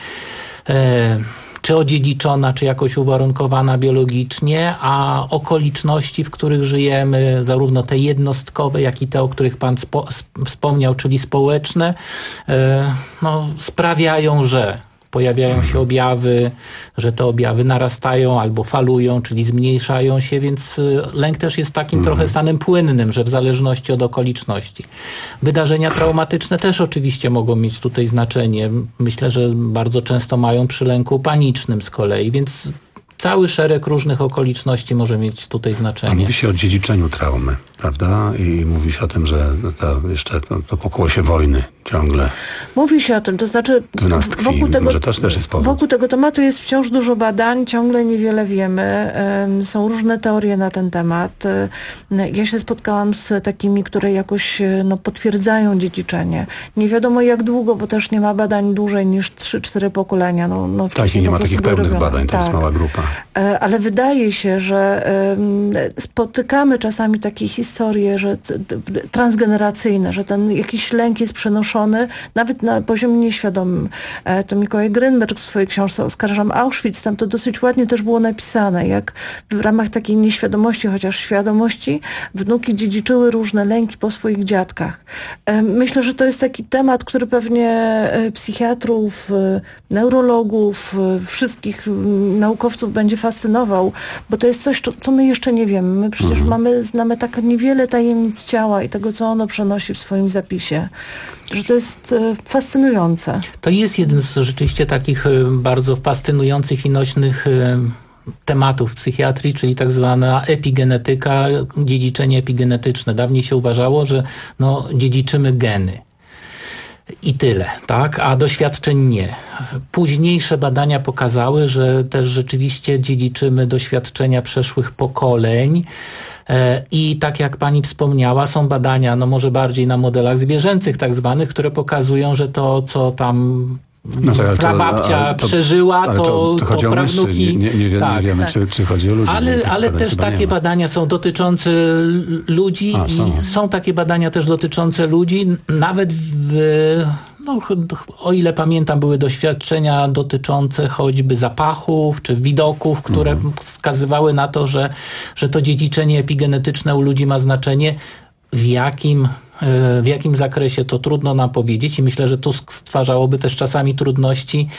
E, czy odziedziczona, czy jakoś uwarunkowana biologicznie, a okoliczności, w których żyjemy, zarówno te jednostkowe, jak i te, o których pan spo, wspomniał, czyli społeczne, e, no, sprawiają, że pojawiają się objawy, że te objawy narastają albo falują, czyli zmniejszają się, więc lęk też jest takim mhm. trochę stanem płynnym, że w zależności od okoliczności. Wydarzenia traumatyczne też oczywiście mogą mieć tutaj znaczenie. Myślę, że bardzo często mają przy lęku panicznym z kolei, więc cały szereg różnych okoliczności może mieć tutaj znaczenie. A mówi się o dziedziczeniu traumy, prawda? I mówi się o tym, że to jeszcze to, to pokłosie wojny ciągle. Mówi się o tym, to znaczy w nas tkwi, wokół tego, że też, też jest powód. Wokół tego tematu jest wciąż dużo badań, ciągle niewiele wiemy. Są różne teorie na ten temat. Ja się spotkałam z takimi, które jakoś no, potwierdzają dziedziczenie. Nie wiadomo jak długo, bo też nie ma badań dłużej niż trzy cztery pokolenia. No, no tak, i nie ma takich pełnych robione. badań, to tak. jest mała grupa. Ale wydaje się, że spotykamy czasami takie historie, że transgeneracyjne, że ten jakiś lęk jest przenoszony nawet na poziomie nieświadomym. To Mikołaj Grynberg w swojej książce Oskarżam Auschwitz, tam to dosyć ładnie też było napisane, jak w ramach takiej nieświadomości, chociaż świadomości, wnuki dziedziczyły różne lęki po swoich dziadkach. Myślę, że to jest taki temat, który pewnie psychiatrów, neurologów, wszystkich naukowców będzie fascynował, bo to jest coś, co my jeszcze nie wiemy. My przecież mhm. mamy, znamy tak niewiele tajemnic ciała i tego, co ono przenosi w swoim zapisie, że to jest fascynujące. To jest jeden z rzeczywiście takich bardzo fascynujących i nośnych tematów psychiatrii, czyli tak zwana epigenetyka, dziedziczenie epigenetyczne. Dawniej się uważało, że no, dziedziczymy geny. I tyle, tak? A doświadczeń nie. Późniejsze badania pokazały, że też rzeczywiście dziedziczymy doświadczenia przeszłych pokoleń. I tak jak pani wspomniała, są badania, no może bardziej na modelach zwierzęcych tak zwanych, które pokazują, że to, co tam no tak, prababcia to, przeżyła, to, to, to, to prawnuki... Nie, nie, nie, tak, nie wiemy, tak. Czy, czy chodzi o ludzi. Ale, ale też takie badania są dotyczące ludzi A, są. i są takie badania też dotyczące ludzi, nawet w no, o ile pamiętam, były doświadczenia dotyczące choćby zapachów czy widoków, które mhm. wskazywały na to, że, że to dziedziczenie epigenetyczne u ludzi ma znaczenie. W jakim w jakim zakresie to trudno nam powiedzieć i myślę, że to stwarzałoby też czasami trudności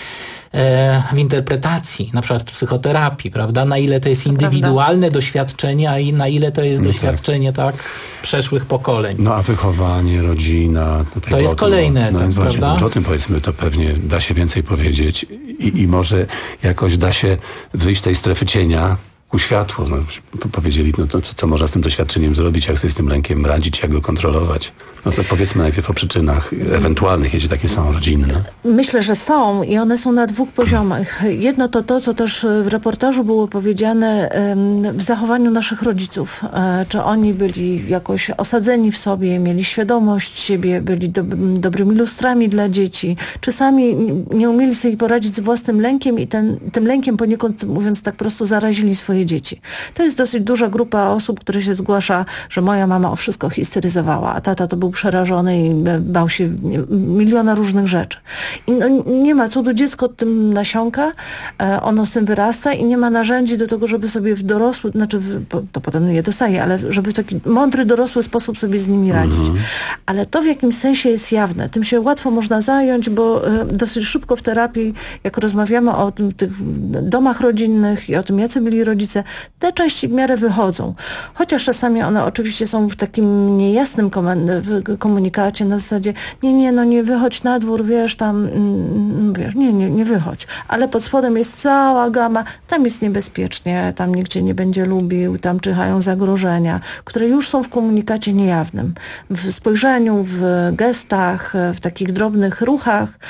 w interpretacji, na przykład w psychoterapii, prawda? Na ile to jest indywidualne prawda. doświadczenie, a i na ile to jest no doświadczenie tak. tak przeszłych pokoleń. No a wychowanie, rodzina... No to jest kolejny etap, no, więc właśnie, prawda? No, o tym powiedzmy, to pewnie da się więcej powiedzieć i, i może jakoś da się wyjść z tej strefy cienia ku światłu. No, powiedzieli, no to co, co można z tym doświadczeniem zrobić, jak sobie z tym lękiem radzić, jak go kontrolować. No to powiedzmy najpierw o przyczynach ewentualnych, jeśli takie są rodzinne. Myślę, że są i one są na dwóch poziomach. Jedno to to, co też w reportażu było powiedziane w zachowaniu naszych rodziców. Czy oni byli jakoś osadzeni w sobie, mieli świadomość siebie, byli do, dobrymi lustrami dla dzieci, czy sami nie umieli sobie poradzić z własnym lękiem i ten, tym lękiem poniekąd, mówiąc tak prosto, zarazili swoje dzieci. To jest dosyć duża grupa osób, które się zgłasza, że moja mama o wszystko histeryzowała, a tata to był przerażony i bał się miliona różnych rzeczy. I no, nie ma cudu, dziecko tym nasiąka, ono z tym wyrasta i nie ma narzędzi do tego, żeby sobie w dorosły, znaczy w, to potem je dostaje, ale żeby w taki mądry, dorosły sposób sobie z nimi radzić. Mhm. Ale to w jakimś sensie jest jawne. Tym się łatwo można zająć, bo dosyć szybko w terapii, jak rozmawiamy o tym, tych domach rodzinnych i o tym, jacy byli rodzice, te części w miarę wychodzą. Chociaż czasami one oczywiście są w takim niejasnym komunikacie na zasadzie nie, nie, no nie wychodź na dwór, wiesz, tam wiesz, nie, nie, nie wychodź. Ale pod spodem jest cała gama, tam jest niebezpiecznie, tam nikt cię nie będzie lubił, tam czyhają zagrożenia, które już są w komunikacie niejawnym. W spojrzeniu, w gestach, w takich drobnych ruchach.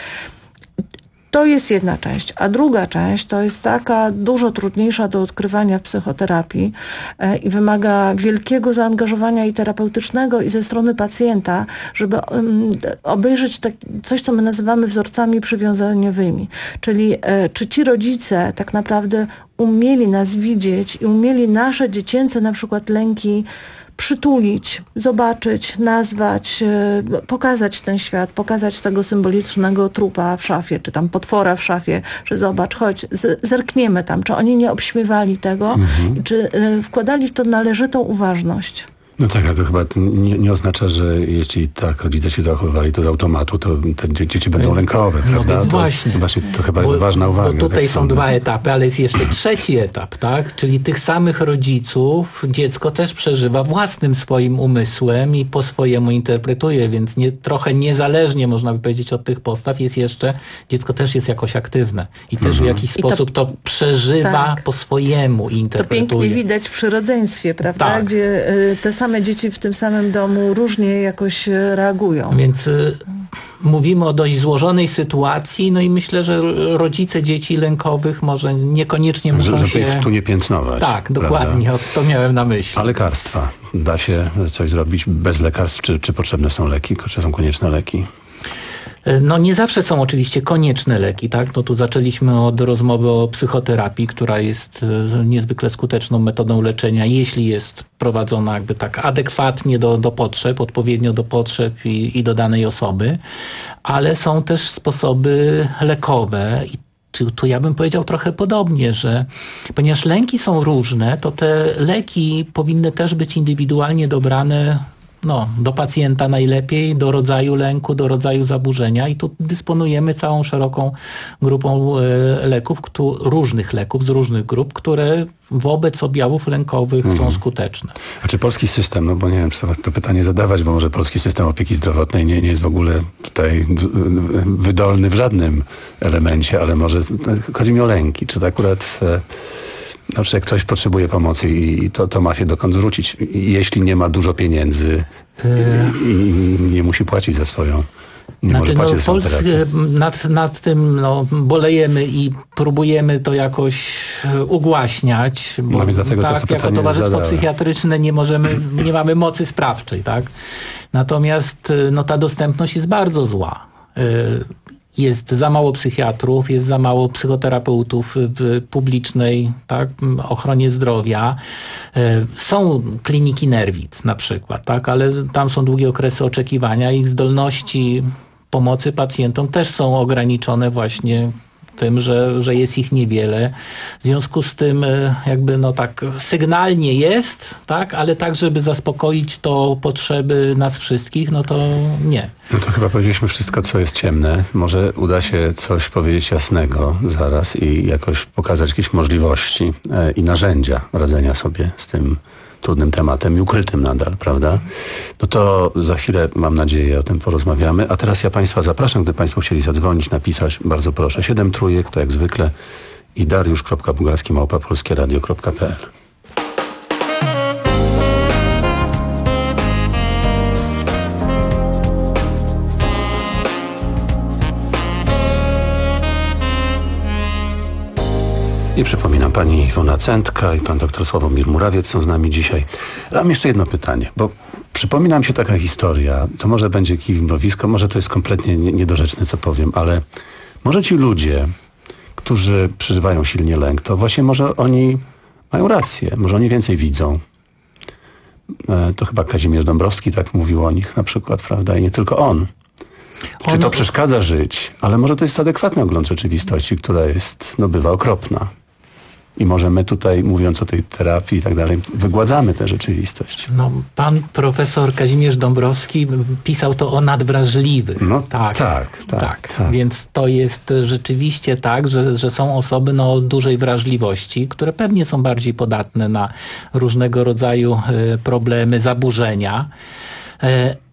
To jest jedna część, a druga część to jest taka dużo trudniejsza do odkrywania w psychoterapii e, i wymaga wielkiego zaangażowania i terapeutycznego i ze strony pacjenta, żeby um, obejrzeć tak, coś, co my nazywamy wzorcami przywiązaniowymi. Czyli e, czy ci rodzice tak naprawdę umieli nas widzieć i umieli nasze dziecięce na przykład lęki przytulić, zobaczyć, nazwać, pokazać ten świat, pokazać tego symbolicznego trupa w szafie, czy tam potwora w szafie, że zobacz, chodź, zerkniemy tam, czy oni nie obśmiewali tego, mhm. czy wkładali w to należytą uważność. No tak, ale to chyba nie, nie oznacza, że jeśli tak rodzice się zachowywali, to z automatu to te dzieci będą lękowe, prawda? No to, właśnie. właśnie. To chyba bo, jest ważna uwaga. Bo tutaj tak są sądzę. dwa etapy, ale jest jeszcze trzeci etap, tak? Czyli tych samych rodziców dziecko też przeżywa własnym swoim umysłem i po swojemu interpretuje, więc nie, trochę niezależnie, można by powiedzieć, od tych postaw jest jeszcze, dziecko też jest jakoś aktywne i też mhm. w jakiś I sposób to, to przeżywa tak. po swojemu i interpretuje. To pięknie widać przy rodzeństwie, prawda? Tak. Gdzie y, te same dzieci w tym samym domu różnie jakoś reagują. Więc y, mówimy o dość złożonej sytuacji, no i myślę, że rodzice dzieci lękowych może niekoniecznie muszą żeby się... ich tu nie piętnować. Tak, dokładnie, o, to miałem na myśli. A lekarstwa? Da się coś zrobić bez lekarstw? Czy, czy potrzebne są leki? Czy są konieczne leki? No nie zawsze są oczywiście konieczne leki, tak? No tu zaczęliśmy od rozmowy o psychoterapii, która jest niezwykle skuteczną metodą leczenia, jeśli jest prowadzona jakby tak adekwatnie do, do potrzeb, odpowiednio do potrzeb i, i do danej osoby, ale są też sposoby lekowe i Tu, tu ja bym powiedział trochę podobnie, że ponieważ lęki są różne, to te leki powinny też być indywidualnie dobrane no, do pacjenta najlepiej, do rodzaju lęku, do rodzaju zaburzenia i tu dysponujemy całą szeroką grupą e, leków, ktu, różnych leków z różnych grup, które wobec objawów lękowych hmm. są skuteczne. A czy polski system, no bo nie wiem, czy to, to pytanie zadawać, bo może polski system opieki zdrowotnej nie, nie jest w ogóle tutaj wydolny w żadnym elemencie, ale może chodzi mi o lęki. Czy to akurat... E, Na przykład jak ktoś potrzebuje pomocy i to, to ma się dokąd zwrócić, jeśli nie ma dużo pieniędzy i, i nie musi płacić za swoją, nie znaczy, może płacić no, za swoją terapię. Nad, nad tym no, bolejemy i próbujemy to jakoś ugłaśniać, bo no, dlatego tak, to jako towarzystwo zadałem. psychiatryczne nie możemy, nie mamy mocy sprawczej, tak? Natomiast no, ta dostępność jest bardzo zła. Jest za mało psychiatrów, jest za mało psychoterapeutów w publicznej tak, ochronie zdrowia. Są kliniki nerwic na przykład, tak, ale tam są długie okresy oczekiwania. Ich zdolności pomocy pacjentom też są ograniczone właśnie tym, że, że jest ich niewiele. W związku z tym jakby no tak sygnalnie jest, tak, ale tak, żeby zaspokoić to potrzeby nas wszystkich, no to nie. No to chyba powiedzieliśmy wszystko, co jest ciemne. Może uda się coś powiedzieć jasnego zaraz i jakoś pokazać jakieś możliwości e, i narzędzia radzenia sobie z tym trudnym tematem i ukrytym nadal, prawda? No to za chwilę, mam nadzieję, o tym porozmawiamy. A teraz ja Państwa zapraszam, gdy Państwo chcieli zadzwonić, napisać, bardzo proszę, siedem trójek, to jak zwykle, i dariusz kropka bugalski małpa polskie radio kropka p l. I przypominam, pani Iwona Cętka i pan doktor Sławomir Murawiec są z nami dzisiaj. Mam jeszcze jedno pytanie, bo przypomina mi się taka historia, to może będzie kij w mrowisko, może to jest kompletnie niedorzeczne, co powiem, ale może ci ludzie, którzy przeżywają silnie lęk, to właśnie może oni mają rację, może oni więcej widzą. E, to chyba Kazimierz Dąbrowski tak mówił o nich na przykład, prawda? I nie tylko on. Czy to przeszkadza żyć? Ale może to jest adekwatny ogląd rzeczywistości, która jest, no bywa okropna. I może my tutaj, mówiąc o tej terapii i tak dalej, wygładzamy tę rzeczywistość. No, pan profesor Kazimierz Dąbrowski pisał to o nadwrażliwych. No tak, tak, tak, tak. tak. Więc to jest rzeczywiście tak, że, że są osoby no, o dużej wrażliwości, które pewnie są bardziej podatne na różnego rodzaju y, problemy, zaburzenia. Y,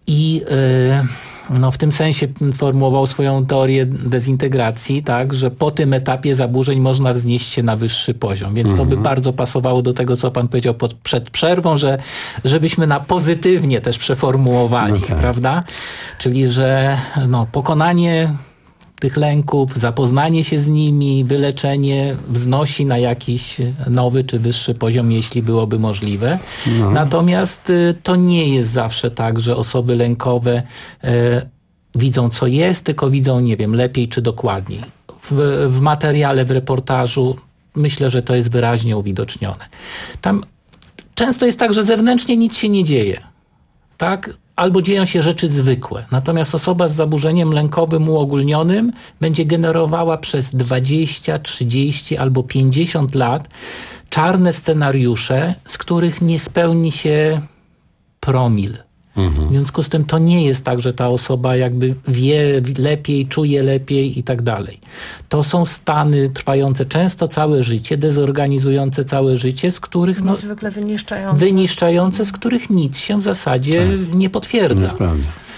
I y, no, w tym sensie formułował swoją teorię dezintegracji, tak, że po tym etapie zaburzeń można wznieść się na wyższy poziom. Więc mm-hmm. to by bardzo pasowało do tego, co pan powiedział pod, przed przerwą, że żebyśmy na pozytywnie też przeformułowali, no tak. prawda? Czyli, że no, pokonanie tych lęków, zapoznanie się z nimi, wyleczenie wznosi na jakiś nowy czy wyższy poziom, jeśli byłoby możliwe. No. Natomiast y, to nie jest zawsze tak, że osoby lękowe y, widzą, co jest, tylko widzą, nie wiem, lepiej czy dokładniej. W, w materiale, w reportażu myślę, że to jest wyraźnie uwidocznione. Tam często jest tak, że zewnętrznie nic się nie dzieje. Tak? Albo dzieją się rzeczy zwykłe. Natomiast osoba z zaburzeniem lękowym uogólnionym będzie generowała przez dwadzieścia, trzydzieści albo pięćdziesiąt lat czarne scenariusze, z których nie spełni się promil. Mhm. W związku z tym to nie jest tak, że ta osoba jakby wie lepiej, czuje lepiej i tak dalej. To są stany trwające często całe życie, dezorganizujące całe życie, z których no, niezwykle wyniszczające. wyniszczające, z których nic się w zasadzie tak. nie potwierdza. Nie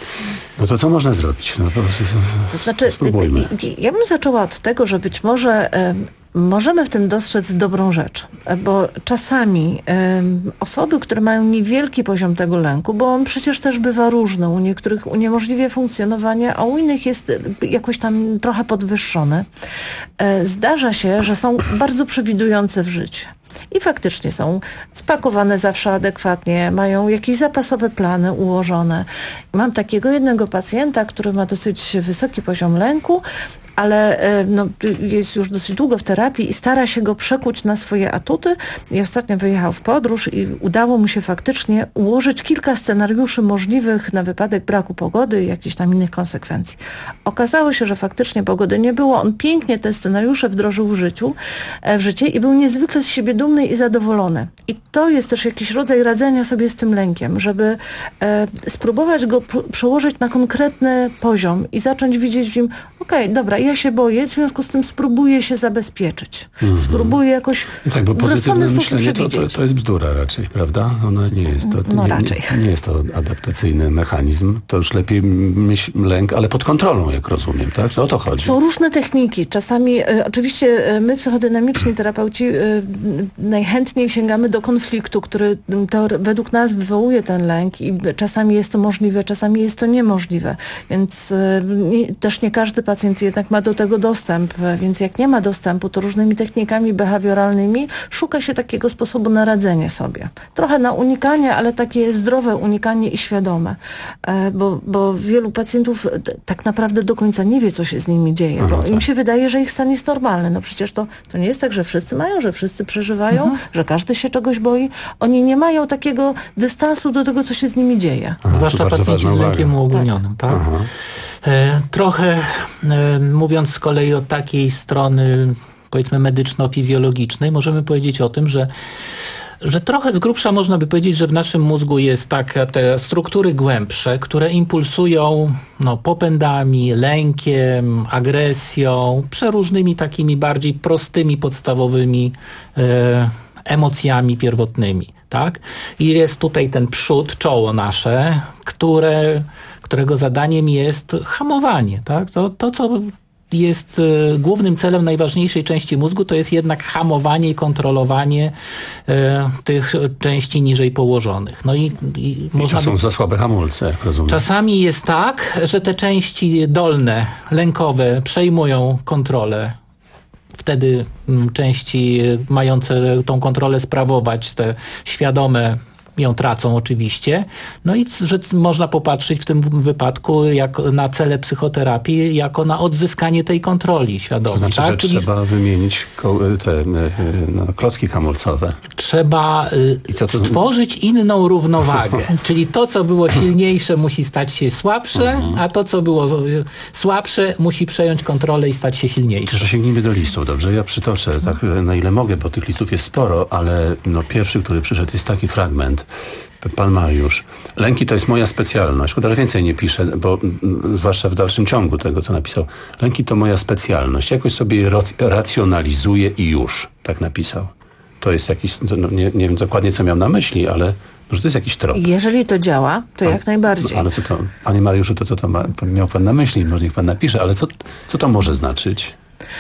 no to co można zrobić? No to, to znaczy, spróbujmy. Ja bym zaczęła od tego, że być może możemy w tym dostrzec dobrą rzecz, bo czasami y, osoby, które mają niewielki poziom tego lęku, bo on przecież też bywa różny, u niektórych uniemożliwia funkcjonowanie, a u innych jest jakoś tam trochę podwyższony. Y, zdarza się, że są bardzo przewidujące w życiu. I faktycznie są spakowane zawsze adekwatnie, mają jakieś zapasowe plany ułożone. Mam takiego jednego pacjenta, który ma dosyć wysoki poziom lęku, ale no, jest już dosyć długo w terapii i stara się go przekuć na swoje atuty. I ostatnio wyjechał w podróż i udało mu się faktycznie ułożyć kilka scenariuszy możliwych na wypadek braku pogody i jakichś tam innych konsekwencji. Okazało się, że faktycznie pogody nie było. On pięknie te scenariusze wdrożył w życiu, w życie i był niezwykle z siebie dumny i zadowolony. I to jest też jakiś rodzaj radzenia sobie z tym lękiem, żeby e, spróbować go pr- przełożyć na konkretny poziom i zacząć widzieć w nim, okej, okay, dobra, ja się boję, w związku z tym spróbuję się zabezpieczyć. Mm-hmm. Spróbuję jakoś tak, bo w pozytywne sposób myślenie to, to, to jest bzdura raczej, prawda? Ono nie jest to, no nie, raczej. Nie, nie jest to adaptacyjny mechanizm. To już lepiej myśl, lęk, ale pod kontrolą, jak rozumiem, tak? To o to chodzi. Są różne techniki. Czasami, y, oczywiście y, my psychodynamiczni terapeuci y, najchętniej sięgamy do konfliktu, który to, według nas wywołuje ten lęk i czasami jest to możliwe, czasami jest to niemożliwe. Więc y, nie, też nie każdy pacjent jednak ma do tego dostęp, więc jak nie ma dostępu, to różnymi technikami behawioralnymi szuka się takiego sposobu na radzenie sobie. Trochę na unikanie, ale takie zdrowe unikanie i świadome. E, bo, bo wielu pacjentów tak naprawdę do końca nie wie, co się z nimi dzieje, bo im się wydaje, że ich stan jest normalny. No przecież to, to nie jest tak, że wszyscy mają, że wszyscy przeżywają, mhm. że każdy się czegoś boi. Oni nie mają takiego dystansu do tego, co się z nimi dzieje. Aha, zwłaszcza pacjenci z lękiem uogólnionym, tak? tak? Trochę mówiąc z kolei od takiej strony, powiedzmy medyczno-fizjologicznej, możemy powiedzieć o tym, że że trochę z grubsza można by powiedzieć, że w naszym mózgu jest tak te struktury głębsze, które impulsują no, popędami, lękiem, agresją, przeróżnymi takimi bardziej prostymi, podstawowymi e, emocjami pierwotnymi. Tak? I jest tutaj ten przód, czoło nasze, które, którego zadaniem jest hamowanie. Tak? To, to, co jest y, głównym celem najważniejszej części mózgu, to jest jednak hamowanie i kontrolowanie y, tych części niżej położonych. No i, i, I można to są by... za słabe hamulce, jak rozumiem. Czasami jest tak, że te części dolne, lękowe przejmują kontrolę. Wtedy m, części mające tą kontrolę sprawować, te świadome, ją tracą oczywiście. No i że można popatrzeć w tym wypadku jak na cele psychoterapii, jako na odzyskanie tej kontroli świadomej. To znaczy, tak? że Czyli trzeba wymienić te no, klocki hamulcowe. Trzeba y, to... stworzyć inną równowagę. Czyli to, co było silniejsze, musi stać się słabsze, mhm. a to, co było słabsze, musi przejąć kontrolę i stać się silniejsze. Że sięgnijmy do listów, dobrze? Ja przytoczę tak na ile mogę, bo tych listów jest sporo, ale no, pierwszy, który przyszedł, jest taki fragment. Pan Mariusz. Lęki to jest moja specjalność. Szkoda, że więcej nie piszę, bo m, zwłaszcza w dalszym ciągu tego, co napisał. Lęki to moja specjalność. Jakoś sobie racjonalizuję i już. Tak napisał. To jest jakiś, no, nie, nie wiem dokładnie, co miał na myśli, ale może to jest jakiś trop. Jeżeli to działa, to a, jak najbardziej. Ale co to, panie Mariuszu, to co to ma, miał pan na myśli? Może niech pan napisze, ale co, co to może znaczyć?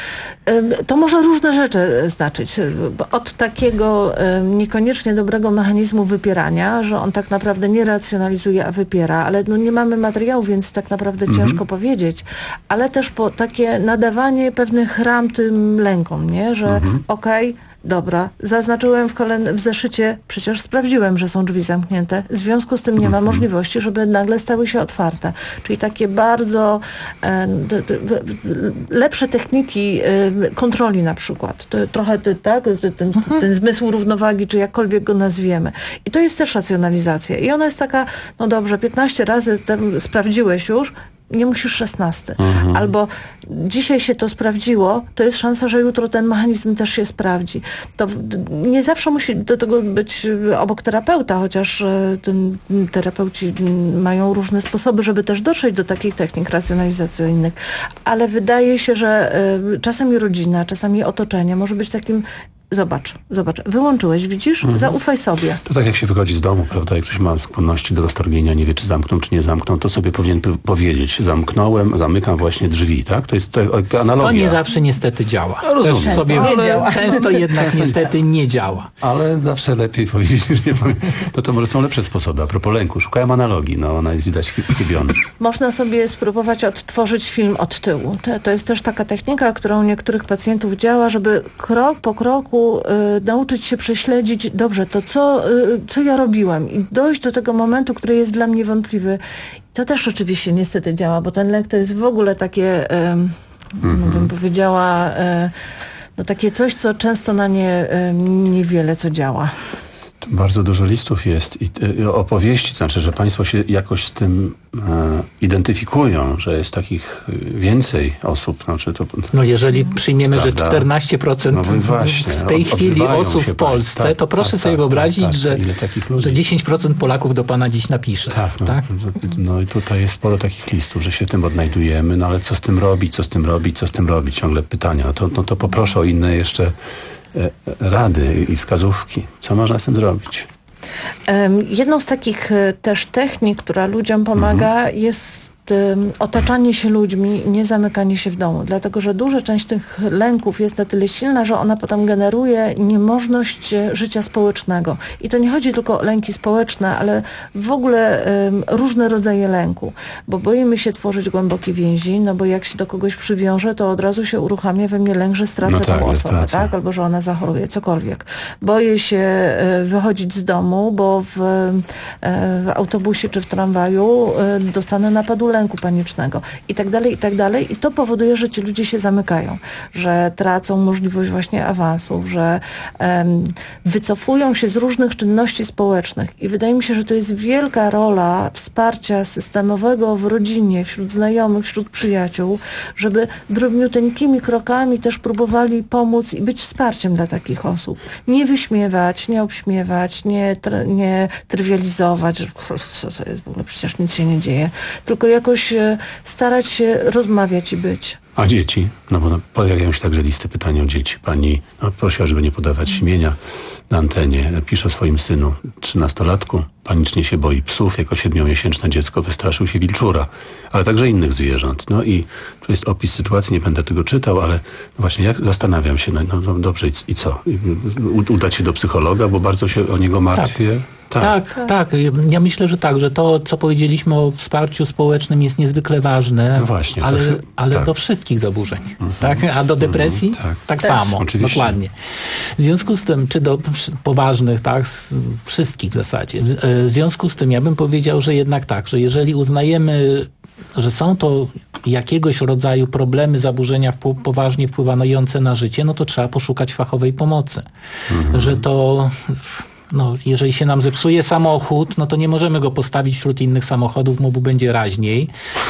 To może różne rzeczy znaczyć. Od takiego niekoniecznie dobrego mechanizmu wypierania, że on tak naprawdę nie racjonalizuje, a wypiera, ale no nie mamy materiału, więc tak naprawdę mhm. ciężko powiedzieć. Ale też po takie nadawanie pewnych ram tym lękom, nie? Że mhm. okej, okay, dobra, zaznaczyłem w, kolen- w zeszycie, przecież sprawdziłem, że są drzwi zamknięte. W związku z tym nie ma możliwości, żeby nagle stały się otwarte. Czyli takie bardzo e, d, d, d, lepsze techniki e, kontroli na przykład. To, trochę ty, tak, ten, ten, ten zmysł równowagi, czy jakkolwiek go nazwiemy. I to jest też racjonalizacja. I ona jest taka, no dobrze, piętnaście razy ten sprawdziłeś już, nie musisz szesnaście. Mhm. Albo dzisiaj się to sprawdziło, to jest szansa, że jutro ten mechanizm też się sprawdzi. To nie zawsze musi do tego być obok terapeuta, chociaż ten, terapeuci mają różne sposoby, żeby też dotrzeć do takich technik racjonalizacyjnych. Ale wydaje się, że czasami rodzina, czasami otoczenie może być takim Zobacz, zobacz. Wyłączyłeś, widzisz? Mhm. Zaufaj sobie. To tak jak się wychodzi z domu, prawda? Jak ktoś ma skłonności do roztargnienia, nie wie, czy zamkną, czy nie zamkną, to sobie powinien p- powiedzieć. Zamknąłem, zamykam właśnie drzwi, tak? To jest to, analogia. To nie zawsze niestety działa. Ja rozumiem. Często, sobie, ale działa. często jednak często niestety nie działa. Ale zawsze lepiej powiedzieć niż nie powiedzieć. To to może są lepsze sposoby. A propos lęku, szukałem analogii. No, ona jest widać chybiona. Można sobie spróbować odtworzyć film od tyłu. To, to jest też taka technika, którą u niektórych pacjentów działa, żeby krok po kroku Y, nauczyć się prześledzić, dobrze, to co, y, co ja robiłam i dojść do tego momentu, który jest dla mnie wątpliwy. To też oczywiście niestety działa, bo ten lęk to jest w ogóle takie, y, mm-hmm. no bym powiedziała, y, no takie coś, co często na nie y, niewiele co działa. Bardzo dużo listów jest i y, opowieści, to znaczy, że państwo się jakoś z tym e, identyfikują, że jest takich więcej osób. Znaczy to, no jeżeli przyjmiemy, prawda? Że czternaście procent no właśnie, w tej chwili osób w Polsce, tak, to proszę tak, sobie tak, wyobrazić, tak, że, że dziesięć procent Polaków do pana dziś napisze. Tak, no, tak? No i tutaj jest sporo takich listów, że się tym odnajdujemy, no ale co z tym robić, co z tym robić, co z tym robić, ciągle pytania. No to, no to poproszę o inne jeszcze rady i wskazówki. Co można z tym zrobić? Jedną z takich też technik, która ludziom pomaga, mhm. jest otaczanie się ludźmi, nie zamykanie się w domu. Dlatego, że duża część tych lęków jest na tyle silna, że ona potem generuje niemożność życia społecznego. I to nie chodzi tylko o lęki społeczne, ale w ogóle um, różne rodzaje lęku. Bo boimy się tworzyć głębokie więzi, no bo jak się do kogoś przywiąże, to od razu się uruchamia we mnie lęk, że stracę no tak, tą osobę, tak? Albo że ona zachoruje, cokolwiek. Boję się e, wychodzić z domu, bo w, e, w autobusie czy w tramwaju e, dostanę napadu lęku. lęku panicznego i tak dalej, i tak dalej. I to powoduje, że ci ludzie się zamykają, że tracą możliwość właśnie awansów, że um, wycofują się z różnych czynności społecznych. I wydaje mi się, że to jest wielka rola wsparcia systemowego w rodzinie, wśród znajomych, wśród przyjaciół, żeby drobniuteńkimi krokami też próbowali pomóc i być wsparciem dla takich osób. Nie wyśmiewać, nie obśmiewać, nie, tr- nie trywializować, że co to jest w ogóle, przecież nic się nie dzieje, tylko jakoś starać się rozmawiać i być. A dzieci? No bo pojawiają się także listy pytań o dzieci. Pani no, prosiła, żeby nie podawać imienia na antenie. Pisze o swoim synu, trzynastolatku. Panicznie się boi psów. Jako siedmiomiesięczne dziecko wystraszył się wilczura, ale także innych zwierząt. No i tu jest opis sytuacji, nie będę tego czytał, ale właśnie jak zastanawiam się, no, no dobrze i, i co? U, udać się do psychologa, bo bardzo się o niego martwię. Tak. Tak, tak, tak. Ja myślę, że tak, że to, co powiedzieliśmy o wsparciu społecznym jest niezwykle ważne, no właśnie, ale, jest, ale tak. do wszystkich zaburzeń, mhm. tak? A do depresji mhm, tak, tak samo, oczywiście. Dokładnie. W związku z tym, czy do poważnych, tak, wszystkich w zasadzie. W związku z tym ja bym powiedział, że jednak tak, że jeżeli uznajemy, że są to jakiegoś rodzaju problemy, zaburzenia poważnie wpływające na życie, no to trzeba poszukać fachowej pomocy. Mhm. Że to... No, jeżeli się nam zepsuje samochód, no to nie możemy go postawić wśród innych samochodów, bo mu będzie raźniej.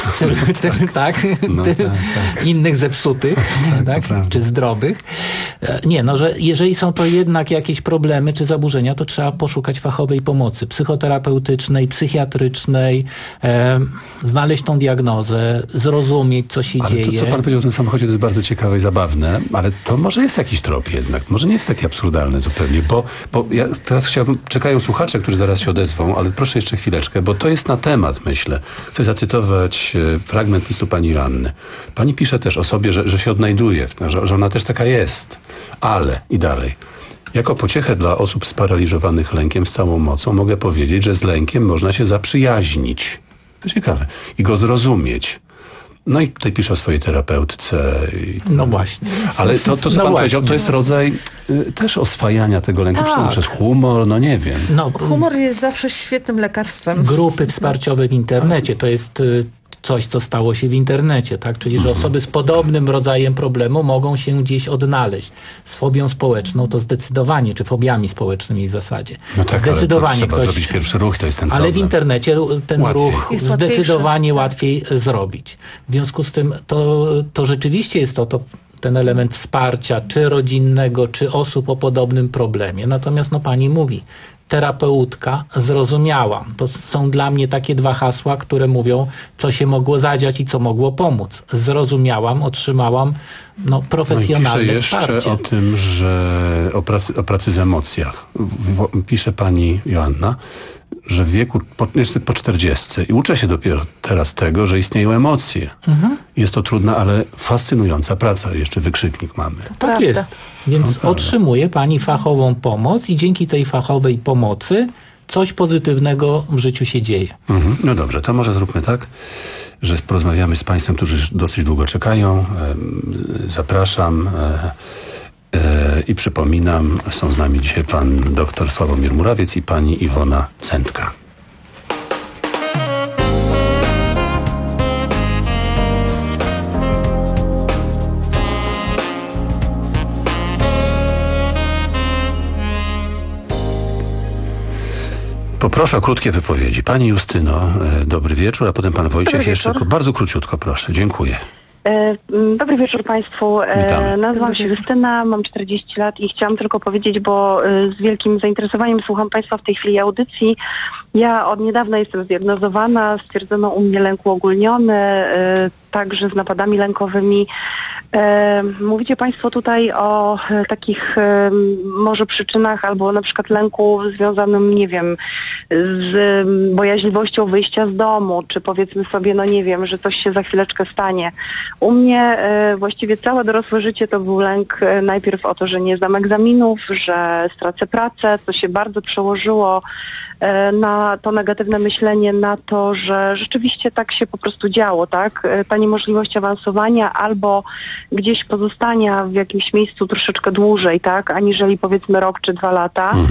tak, tak, no, tak, tak. Innych zepsutych, tak, czy zdrowych. Nie, no, że jeżeli są to jednak jakieś problemy czy zaburzenia, to trzeba poszukać fachowej pomocy psychoterapeutycznej, psychiatrycznej, e, znaleźć tą diagnozę, zrozumieć, co się ale dzieje. Ale to, co pan powiedział o tym samochodzie, to jest bardzo ciekawe i zabawne, ale to może jest jakiś trop jednak. Może nie jest takie absurdalne zupełnie, bo, bo ja teraz chciałbym, czekają słuchacze, którzy zaraz się odezwą, ale proszę jeszcze chwileczkę, bo to jest na temat, myślę. Chcę zacytować fragment listu pani Joanny. Pani pisze też o sobie, że, że się odnajduje, że, że ona też taka jest. Ale, i dalej. Jako pociechę dla osób sparaliżowanych lękiem z całą mocą mogę powiedzieć, że z lękiem można się zaprzyjaźnić. To ciekawe. I go zrozumieć. No i tutaj pisze o swojej terapeutce. I, no właśnie. Ale to, to co no pan właśnie. powiedział, to jest rodzaj y, też oswajania tego lęku, tak. czy to przez humor, no nie wiem. No, humor jest zawsze świetnym lekarstwem. Grupy wsparciowe w internecie to jest y, coś, co stało się w internecie, tak? Czyli, że osoby z podobnym rodzajem problemu mogą się gdzieś odnaleźć. Z fobią społeczną to zdecydowanie, czy fobiami społecznymi w zasadzie. No tak, zdecydowanie ale to trzeba ktoś, zrobić pierwszy ruch, to jest ten ale problem. w internecie ten łatwiej. ruch Jest zdecydowanie łatwiejszy. łatwiej zrobić. W związku z tym to, to rzeczywiście jest to, to ten element wsparcia, czy rodzinnego, czy osób o podobnym problemie. Natomiast no pani mówi, terapeutka, zrozumiałam. To są dla mnie takie dwa hasła, które mówią, co się mogło zadziać i co mogło pomóc. Zrozumiałam, otrzymałam no, profesjonalne no i pisze wsparcie. jeszcze o tym, że o pracy, o pracy z emocjach. W, w, pisze pani Joanna, że w wieku po, jeszcze po czterdziestce i uczę się dopiero teraz tego, że istnieją emocje. Mhm. Jest to trudna, ale fascynująca praca. Jeszcze wykrzyknik mamy. To tak jest. Więc no, otrzymuje pani fachową pomoc i dzięki tej fachowej pomocy coś pozytywnego w życiu się dzieje. Mhm. No dobrze, to może zróbmy tak, że porozmawiamy z państwem, którzy już dosyć długo czekają. Zapraszam. I przypominam, są z nami dzisiaj pan dr Sławomir Murawiec i pani Iwona Cętka. Poproszę o krótkie wypowiedzi. Pani Justyno, dobry wieczór, a potem pan Wojciech jeszcze. Bardzo króciutko, proszę. Dziękuję. Dobry wieczór Państwu. Witamy. Nazywam się Justyna, mam czterdzieści lat i chciałam tylko powiedzieć, bo z wielkim zainteresowaniem słucham Państwa w tej chwili audycji. Ja od niedawna jestem zdiagnozowana, stwierdzono u mnie lęk uogólniony, także z napadami lękowymi. Mówicie Państwo tutaj o takich może przyczynach albo na przykład lęku związanym, nie wiem, z bojaźliwością wyjścia z domu, czy powiedzmy sobie, no nie wiem, że coś się za chwileczkę stanie. U mnie właściwie całe dorosłe życie to był lęk najpierw o to, że nie zdam egzaminów, że stracę pracę, co się bardzo przełożyło na to negatywne myślenie, na to, że rzeczywiście tak się po prostu działo, tak? Ta niemożliwość awansowania albo gdzieś pozostania w jakimś miejscu troszeczkę dłużej, tak? Aniżeli powiedzmy rok czy dwa lata. Mhm.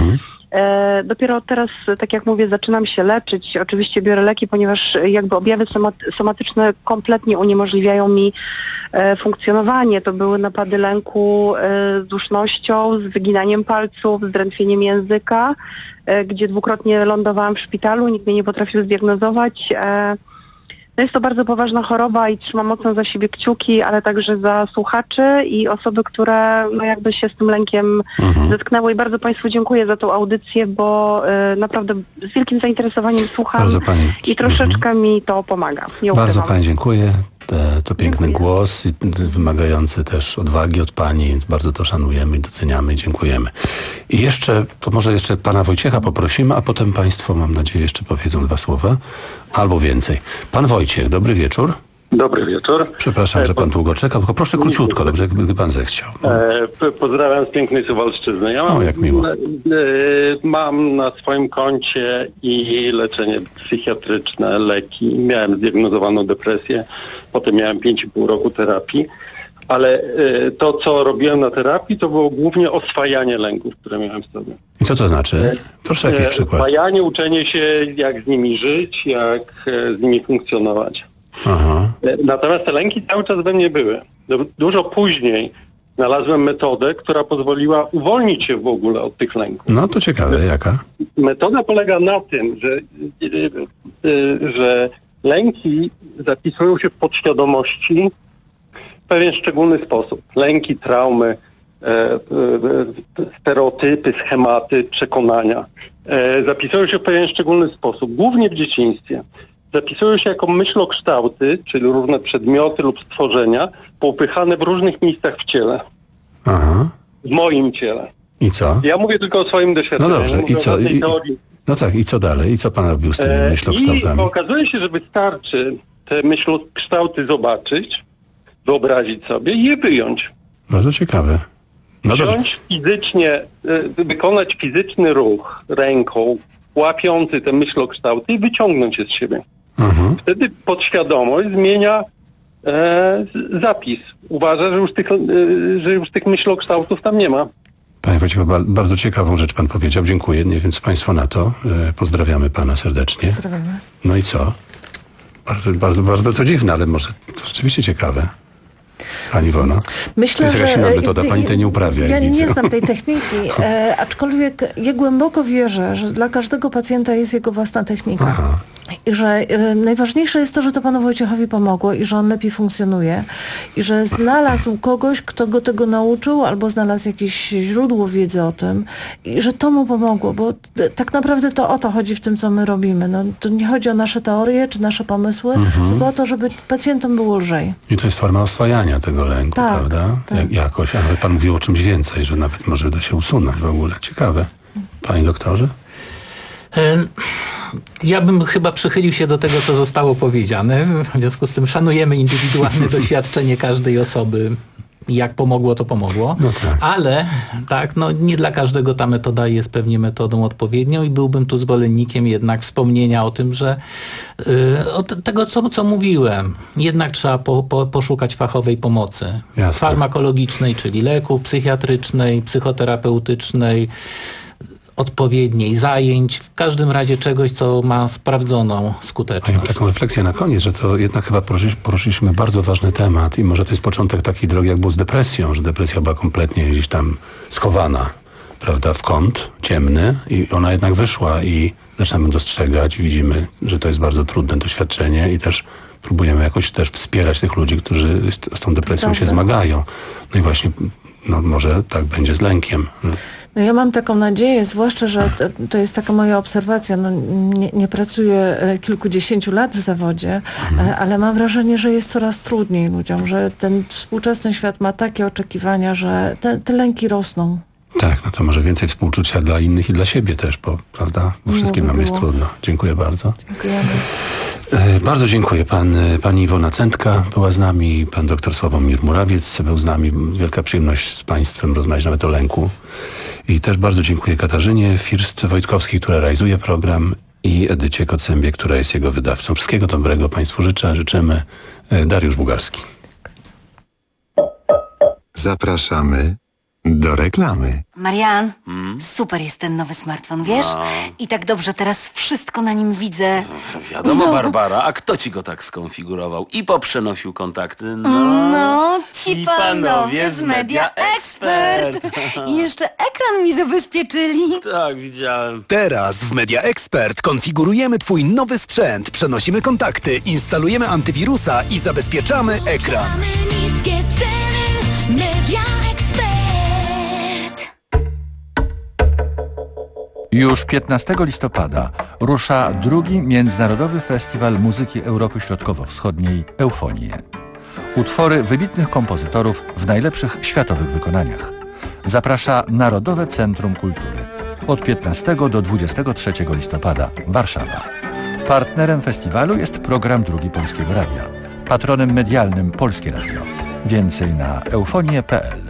E, dopiero teraz, tak jak mówię, zaczynam się leczyć. Oczywiście biorę leki, ponieważ jakby objawy somat- somatyczne kompletnie uniemożliwiają mi e, funkcjonowanie. To były napady lęku e, z dusznością, z wyginaniem palców, z drętwieniem języka, e, gdzie dwukrotnie lądowałam w szpitalu, nikt mnie nie potrafił zdiagnozować. E, No jest to bardzo poważna choroba i trzymam mocno za siebie kciuki, ale także za słuchaczy i osoby, które no jakby się z tym lękiem mhm. zetknęły. I bardzo Państwu dziękuję za tą audycję, bo y, naprawdę z wielkim zainteresowaniem słucham pani... i troszeczkę mhm. mi to pomaga. Nie bardzo Pani dziękuję. Te, to piękny dziękuję. Głos i wymagający też odwagi od Pani, więc bardzo to szanujemy i doceniamy i dziękujemy. I jeszcze, to może jeszcze Pana Wojciecha poprosimy, a potem Państwo, mam nadzieję, jeszcze powiedzą dwa słowa, albo więcej. Pan Wojciech, dobry wieczór. Dobry wieczór. Przepraszam, że Pan długo czekał, tylko proszę króciutko, dobrze, gdyby Pan zechciał. E, pozdrawiam z pięknej Suwalszczyzny. Ja mam, o, jak miło. E, mam na swoim koncie i leczenie psychiatryczne, leki. Miałem zdiagnozowaną depresję, potem miałem pięć i pół roku terapii, ale e, to, co robiłem na terapii, to było głównie oswajanie lęków, które miałem w sobie. I co to znaczy? Proszę jakiś e, przykład. Oswajanie, uczenie się, jak z nimi żyć, jak e, z nimi funkcjonować. Aha. Natomiast te lęki cały czas we mnie były. Dużo później znalazłem metodę, która pozwoliła uwolnić się w ogóle od tych lęków. No to ciekawe, jaka? Metoda polega na tym, że, że lęki zapisują się w podświadomości w pewien szczególny sposób. Lęki, traumy, stereotypy, schematy, przekonania zapisują się w pewien szczególny sposób, głównie w dzieciństwie. Zapisują się jako myślokształty, czyli różne przedmioty lub stworzenia, poupychane w różnych miejscach w ciele. Aha. W moim ciele. I co? Ja mówię tylko o swoim doświadczeniu. No dobrze, i co? I, no tak, i co dalej? I co Pan robił z tymi e, myślokształtami? I okazuje się, że wystarczy te myślokształty zobaczyć, wyobrazić sobie i je wyjąć. Bardzo ciekawe. No Wziąć fizycznie, wykonać fizyczny ruch ręką, łapiący te myślokształty i wyciągnąć je z siebie. Mhm. Wtedy podświadomość zmienia e, zapis. Uważa, że już, tych, e, że już tych myślokształtów tam nie ma. Panie Wojciech, bardzo ciekawą rzecz Pan powiedział. Dziękuję. Nie wiem, co Państwo na to. E, pozdrawiamy Pana serdecznie. Pozdrawiamy. No i co? Bardzo, bardzo, bardzo to dziwne, ale może to rzeczywiście ciekawe. Pani Iwona? Myślę, to jest jakaś że inna metoda, Pani tej nie uprawia. Ja nie znam tej techniki, e, aczkolwiek ja głęboko wierzę, że dla każdego pacjenta jest jego własna technika. Aha. I że e, najważniejsze jest to, że to Panu Wojciechowi pomogło i że on lepiej funkcjonuje. I że znalazł kogoś, kto go tego nauczył, albo znalazł jakieś źródło wiedzy o tym. I że to mu pomogło, bo t- tak naprawdę to o to chodzi w tym, co my robimy. No, to nie chodzi o nasze teorie, czy nasze pomysły, mhm. tylko o to, żeby pacjentom było lżej. I to jest forma oswajania tego lęku, tak, prawda? Tak. Jak, jakoś, ale Pan mówił o czymś więcej, że nawet może da się usunąć w ogóle. Ciekawe. Panie doktorze? Ja bym chyba przychylił się do tego, co zostało powiedziane. W związku z tym szanujemy indywidualne doświadczenie każdej osoby. Jak pomogło, to pomogło. No tak. Ale tak, no nie dla każdego ta metoda jest pewnie metodą odpowiednią i byłbym tu zwolennikiem jednak wspomnienia o tym, że yy, od tego, co, co mówiłem, jednak trzeba po, po, poszukać fachowej pomocy. Jasne. Farmakologicznej, czyli leków, psychiatrycznej, psychoterapeutycznej, odpowiedniej zajęć, w każdym razie czegoś, co ma sprawdzoną skuteczność. A ja mam taką refleksję na koniec, że to jednak chyba poruszyliśmy bardzo ważny temat i może to jest początek takiej drogi, jak było z depresją, że depresja była kompletnie gdzieś tam schowana, prawda, w kąt ciemny i ona jednak wyszła i zaczynamy dostrzegać, widzimy, że to jest bardzo trudne doświadczenie i też próbujemy jakoś też wspierać tych ludzi, którzy z tą depresją Dobrze. się zmagają. No i właśnie, no może tak będzie z lękiem. No ja mam taką nadzieję, zwłaszcza, że to jest taka moja obserwacja. No nie, nie pracuję kilkudziesięciu lat w zawodzie, mhm. ale mam wrażenie, że jest coraz trudniej ludziom, że ten współczesny świat ma takie oczekiwania, że te, te lęki rosną. Tak, no to może więcej współczucia dla innych i dla siebie też, bo prawda, bo wszystkim nam jest trudno. Dziękuję bardzo. Dziękujemy. E, bardzo dziękuję. Pan, pani Iwona Cętka była z nami, pan doktor Sławomir Murawiec był z nami. Wielka przyjemność z Państwem rozmawiać nawet o lęku. I też bardzo dziękuję Katarzynie First-Wojtkowskiej, która realizuje program, i Edycie Kocembie, która jest jego wydawcą. Wszystkiego dobrego Państwu życzę. Życzymy. Dariusz Bugarski. Zapraszamy Do reklamy. Marian, super jest ten nowy smartfon, wiesz? No. I tak dobrze teraz wszystko na nim widzę. Wiadomo, No. Barbara, a kto ci go tak skonfigurował i poprzenosił kontakty? No, No, ci panowie z Media Expert. I jeszcze ekran mi zabezpieczyli. Tak, widziałem. Teraz w Media Expert konfigurujemy Twój nowy sprzęt, przenosimy kontakty, instalujemy antywirusa i zabezpieczamy ekran. Niskie ceny, Media Expert. Już piętnastego listopada rusza drugi Międzynarodowy Festiwal Muzyki Europy Środkowo-Wschodniej Eufonie. Utwory wybitnych kompozytorów w najlepszych światowych wykonaniach. Zaprasza Narodowe Centrum Kultury. Od piętnastego do dwudziestego trzeciego listopada Warszawa. Partnerem festiwalu jest program Drugi Polskiego Radia. Patronem medialnym Polskie Radio. Więcej na eufonie kropka p l.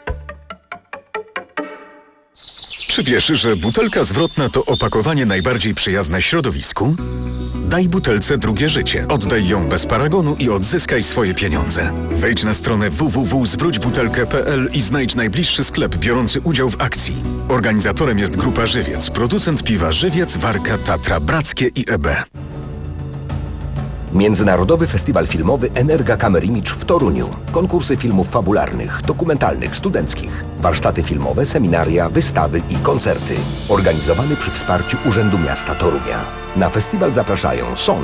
Czy wiesz, że butelka zwrotna to opakowanie najbardziej przyjazne środowisku? Daj butelce drugie życie. Oddaj ją bez paragonu i odzyskaj swoje pieniądze. Wejdź na stronę w w w kropka zwróć butelkę kropka p l i znajdź najbliższy sklep biorący udział w akcji. Organizatorem jest Grupa Żywiec, producent piwa Żywiec, Warka, Tatra, Brackie i E B. Międzynarodowy Festiwal Filmowy Energa Camera Image w Toruniu. Konkursy filmów fabularnych, dokumentalnych, studenckich. Warsztaty filmowe, seminaria, wystawy i koncerty. Organizowany przy wsparciu Urzędu Miasta Torunia. Na festiwal zapraszają Sony,